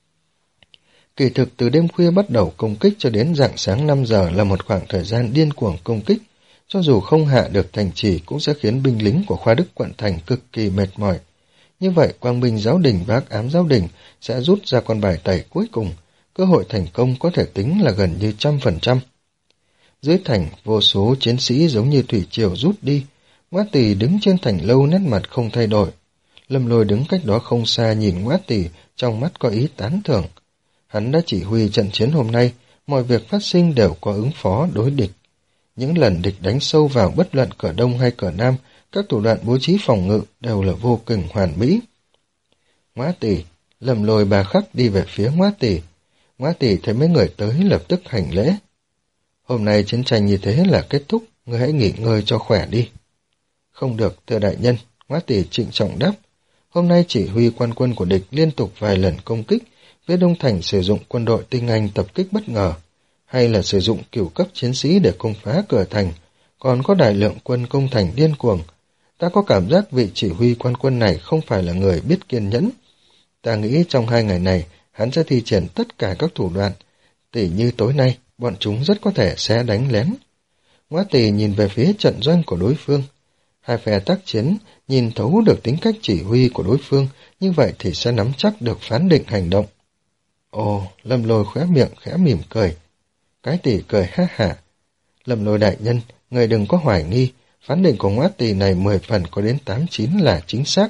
Kỳ thực từ đêm khuya bắt đầu công kích cho đến rạng sáng năm giờ là một khoảng thời gian điên cuồng công kích. Cho dù không hạ được thành trì cũng sẽ khiến binh lính của Khoa Đức quận thành cực kỳ mệt mỏi. Như vậy, Quang Minh Giáo Đình và Hắc Ám Giáo Đình sẽ rút ra con bài tẩy cuối cùng, cơ hội thành công có thể tính là gần như trăm phần trăm. Dưới thành, vô số chiến sĩ giống như thủy triều rút đi. Ngoát Tỳ đứng trên thành lâu nét mặt không thay đổi. Lâm Lôi đứng cách đó không xa nhìn Ngoát Tỳ, trong mắt có ý tán thưởng. Hắn đã chỉ huy trận chiến hôm nay, mọi việc phát sinh đều có ứng phó đối địch. Những lần địch đánh sâu vào bất luận cửa Đông hay cửa Nam, các thủ đoạn bố trí phòng ngự đều là vô cùng hoàn mỹ. Ngoát Tỳ, Lâm Lôi Bà Khắc đi về phía Ngoát Tỳ. Ngoát Tỳ thấy mấy người tới lập tức hành lễ. Hôm nay chiến tranh như thế là kết thúc, ngươi hãy nghỉ ngơi cho khỏe đi. Không được, thưa đại nhân, Ngoát Tỳ trịnh trọng đáp. Hôm nay chỉ huy quan quân của địch liên tục vài lần công kích, với Đông Thành sử dụng quân đội tinh anh tập kích bất ngờ, hay là sử dụng cửu cấp chiến sĩ để công phá cửa thành, còn có đại lượng quân công thành điên cuồng. Ta có cảm giác vị chỉ huy quan quân này không phải là người biết kiên nhẫn. Ta nghĩ trong hai ngày này, hắn sẽ thi triển tất cả các thủ đoạn. Tỉ như tối nay, bọn chúng rất có thể sẽ đánh lén. Ngoát Tỳ nhìn về phía trận doanh của đối phương. Hai phe tác chiến, nhìn thấu được tính cách chỉ huy của đối phương, như vậy thì sẽ nắm chắc được phán định hành động. Ồ, Lâm Lôi khóe miệng khẽ mỉm cười. Cái Tỳ cười ha hả. Lâm Lôi đại nhân, người đừng có hoài nghi, phán định của Ngoát Tỳ này mười phần có đến tám chín là chính xác.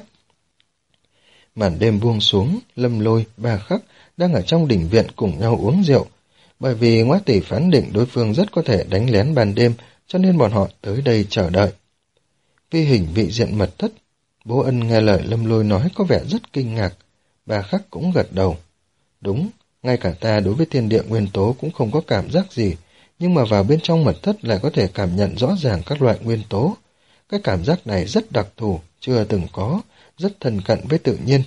Màn đêm buông xuống, Lâm Lôi, Ba Khắc đang ở trong đình viện cùng nhau uống rượu. Bởi vì Ngoát Tỳ phán định đối phương rất có thể đánh lén ban đêm, cho nên bọn họ tới đây chờ đợi. Vi hình vị diện mật thất, Bố Ân nghe lời Lâm Lôi nói có vẻ rất kinh ngạc. Ba Khắc cũng gật đầu. Đúng, ngay cả ta đối với thiên địa nguyên tố cũng không có cảm giác gì, nhưng mà vào bên trong mật thất lại có thể cảm nhận rõ ràng các loại nguyên tố. Cái cảm giác này rất đặc thù, chưa từng có, rất thân cận với tự nhiên.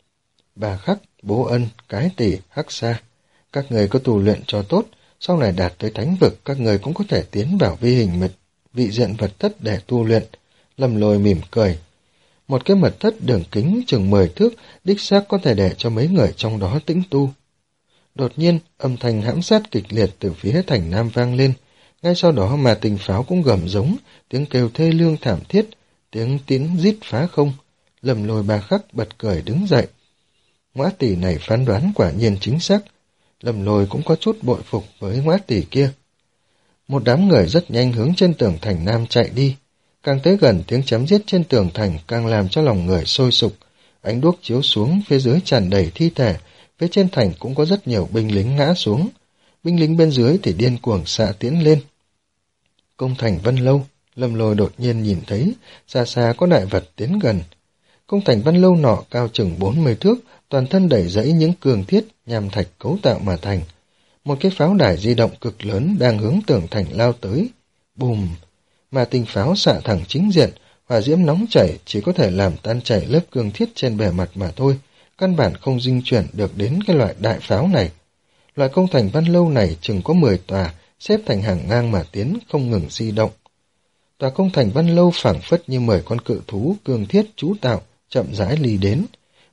Ba Khắc, Bố Ân, Cái Tỳ, Hắc Sa, các người có tu luyện cho tốt, sau này đạt tới thánh vực các người cũng có thể tiến vào vi hình mật, vị diện vật thất để tu luyện. Lâm Lôi mỉm cười. Một cái mật thất đường kính chừng mười thước, đích xác có thể để cho mấy người trong đó tĩnh tu. Đột nhiên, âm thanh hãm sát kịch liệt từ phía thành Nam vang lên. Ngay sau đó mà tình pháo cũng gầm giống, tiếng kêu thê lương thảm thiết, tiếng tiến rít phá không. Lâm Lôi Ba Khắc bật cười đứng dậy. Ngoát Tỳ này phán đoán quả nhiên chính xác. Lâm Lôi cũng có chút bội phục với Ngoát Tỳ kia. Một đám người rất nhanh hướng trên tường thành Nam chạy đi. Càng tới gần, tiếng chém giết trên tường thành càng làm cho lòng người sôi sục. Ánh đuốc chiếu xuống, phía dưới tràn đầy thi thể, phía trên thành cũng có rất nhiều binh lính ngã xuống. Binh lính bên dưới thì điên cuồng xạ tiến lên. Công thành Vân Lâu, Lâm Lôi đột nhiên nhìn thấy, xa xa có đại vật tiến gần. Công thành Vân Lâu nọ cao chừng bốn mươi thước, toàn thân đẩy dẫy những cường thiết, nham thạch cấu tạo mà thành. Một cái pháo đài di động cực lớn đang hướng tường thành lao tới. Bùm! Mà tinh pháo xạ thẳng chính diện, hỏa diễm nóng chảy chỉ có thể làm tan chảy lớp cương thiết trên bề mặt mà thôi, căn bản không di chuyển được đến cái loại đại pháo này. Loại công thành Văn Lâu này chừng có mười tòa, xếp thành hàng ngang mà tiến, không ngừng di động. Tòa công thành Văn Lâu phảng phất như mười con cự thú cương thiết trú tạo, chậm rãi lì đến.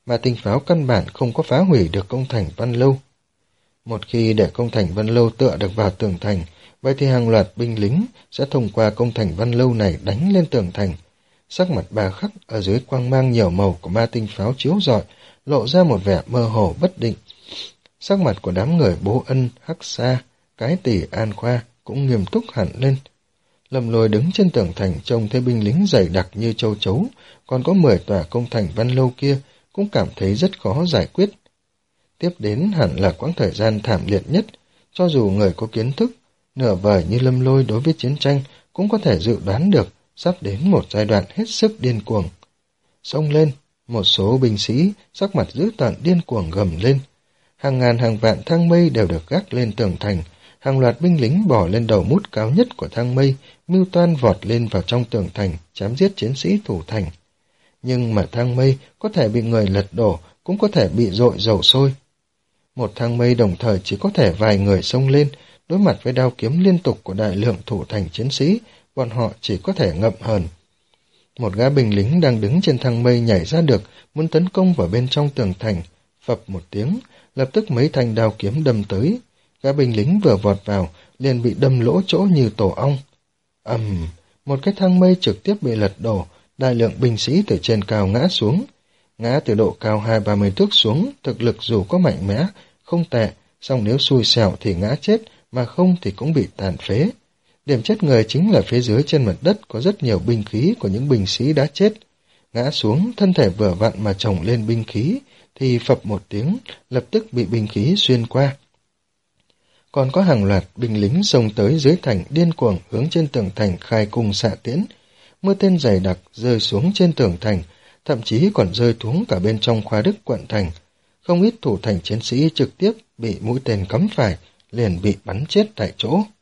mà tinh pháo căn bản không có phá hủy được công thành Văn Lâu. Một khi để công thành Văn Lâu tựa được vào tường thành, vậy thì hàng loạt binh lính sẽ thông qua công thành Văn Lâu này đánh lên tường thành. Sắc mặt Bà Khắc ở dưới quang mang nhiều màu của ma tinh pháo chiếu rọi, lộ ra một vẻ mơ hồ bất định. Sắc mặt của đám người Bố Ân, Hắc Sa, Cái Tỷ, An Khoa cũng nghiêm túc hẳn lên. Lâm Lôi đứng trên tường thành trông thấy binh lính dày đặc như châu chấu, còn có mười tòa công thành Văn Lâu kia cũng cảm thấy rất khó giải quyết. Tiếp đến hẳn là quãng thời gian thảm liệt nhất, cho dù người có kiến thức, nửa vời như Lâm Lôi đối với chiến tranh cũng có thể dự đoán được sắp đến một giai đoạn hết sức điên cuồng. Xông lên, một số binh sĩ sắc mặt dữ tợn điên cuồng gầm lên. Hàng ngàn hàng vạn thang mây đều được gác lên tường thành, hàng loạt binh lính bỏ lên đầu mút cao nhất của thang mây, mưu toan vọt lên vào trong tường thành, chém giết chiến sĩ thủ thành. Nhưng mà thang mây có thể bị người lật đổ, cũng có thể bị dội dầu sôi. Một thang mây đồng thời chỉ có thể vài người xông lên, đối mặt với đao kiếm liên tục của đại lượng thủ thành chiến sĩ, bọn họ chỉ có thể ngậm hờn. Một gã binh lính đang đứng trên thang mây nhảy ra được, muốn tấn công vào bên trong tường thành. Phập một tiếng, lập tức mấy thanh đao kiếm đâm tới. Gã binh lính vừa vọt vào, liền bị đâm lỗ chỗ như tổ ong. Ầm, um, một cái thang mây trực tiếp bị lật đổ, đại lượng binh sĩ từ trên cao ngã xuống. Ngã từ độ cao hai ba mươi thước xuống, thực lực dù có mạnh mẽ, không tệ, song nếu xui xẻo thì ngã chết, mà không thì cũng bị tàn phế. Điểm chết người chính là phía dưới trên mặt đất có rất nhiều binh khí của những binh sĩ đã chết. Ngã xuống, thân thể vừa vặn mà chồng lên binh khí, thì phập một tiếng, lập tức bị binh khí xuyên qua. Còn có hàng loạt binh lính xông tới dưới thành điên cuồng hướng trên tường thành khai cung xạ tiễn. Mưa tên dày đặc rơi xuống trên tường thành, thậm chí còn rơi xuống cả bên trong khoa đức quận thành. Không ít thủ thành chiến sĩ trực tiếp bị mũi tên cắm phải, liền bị bắn chết tại chỗ.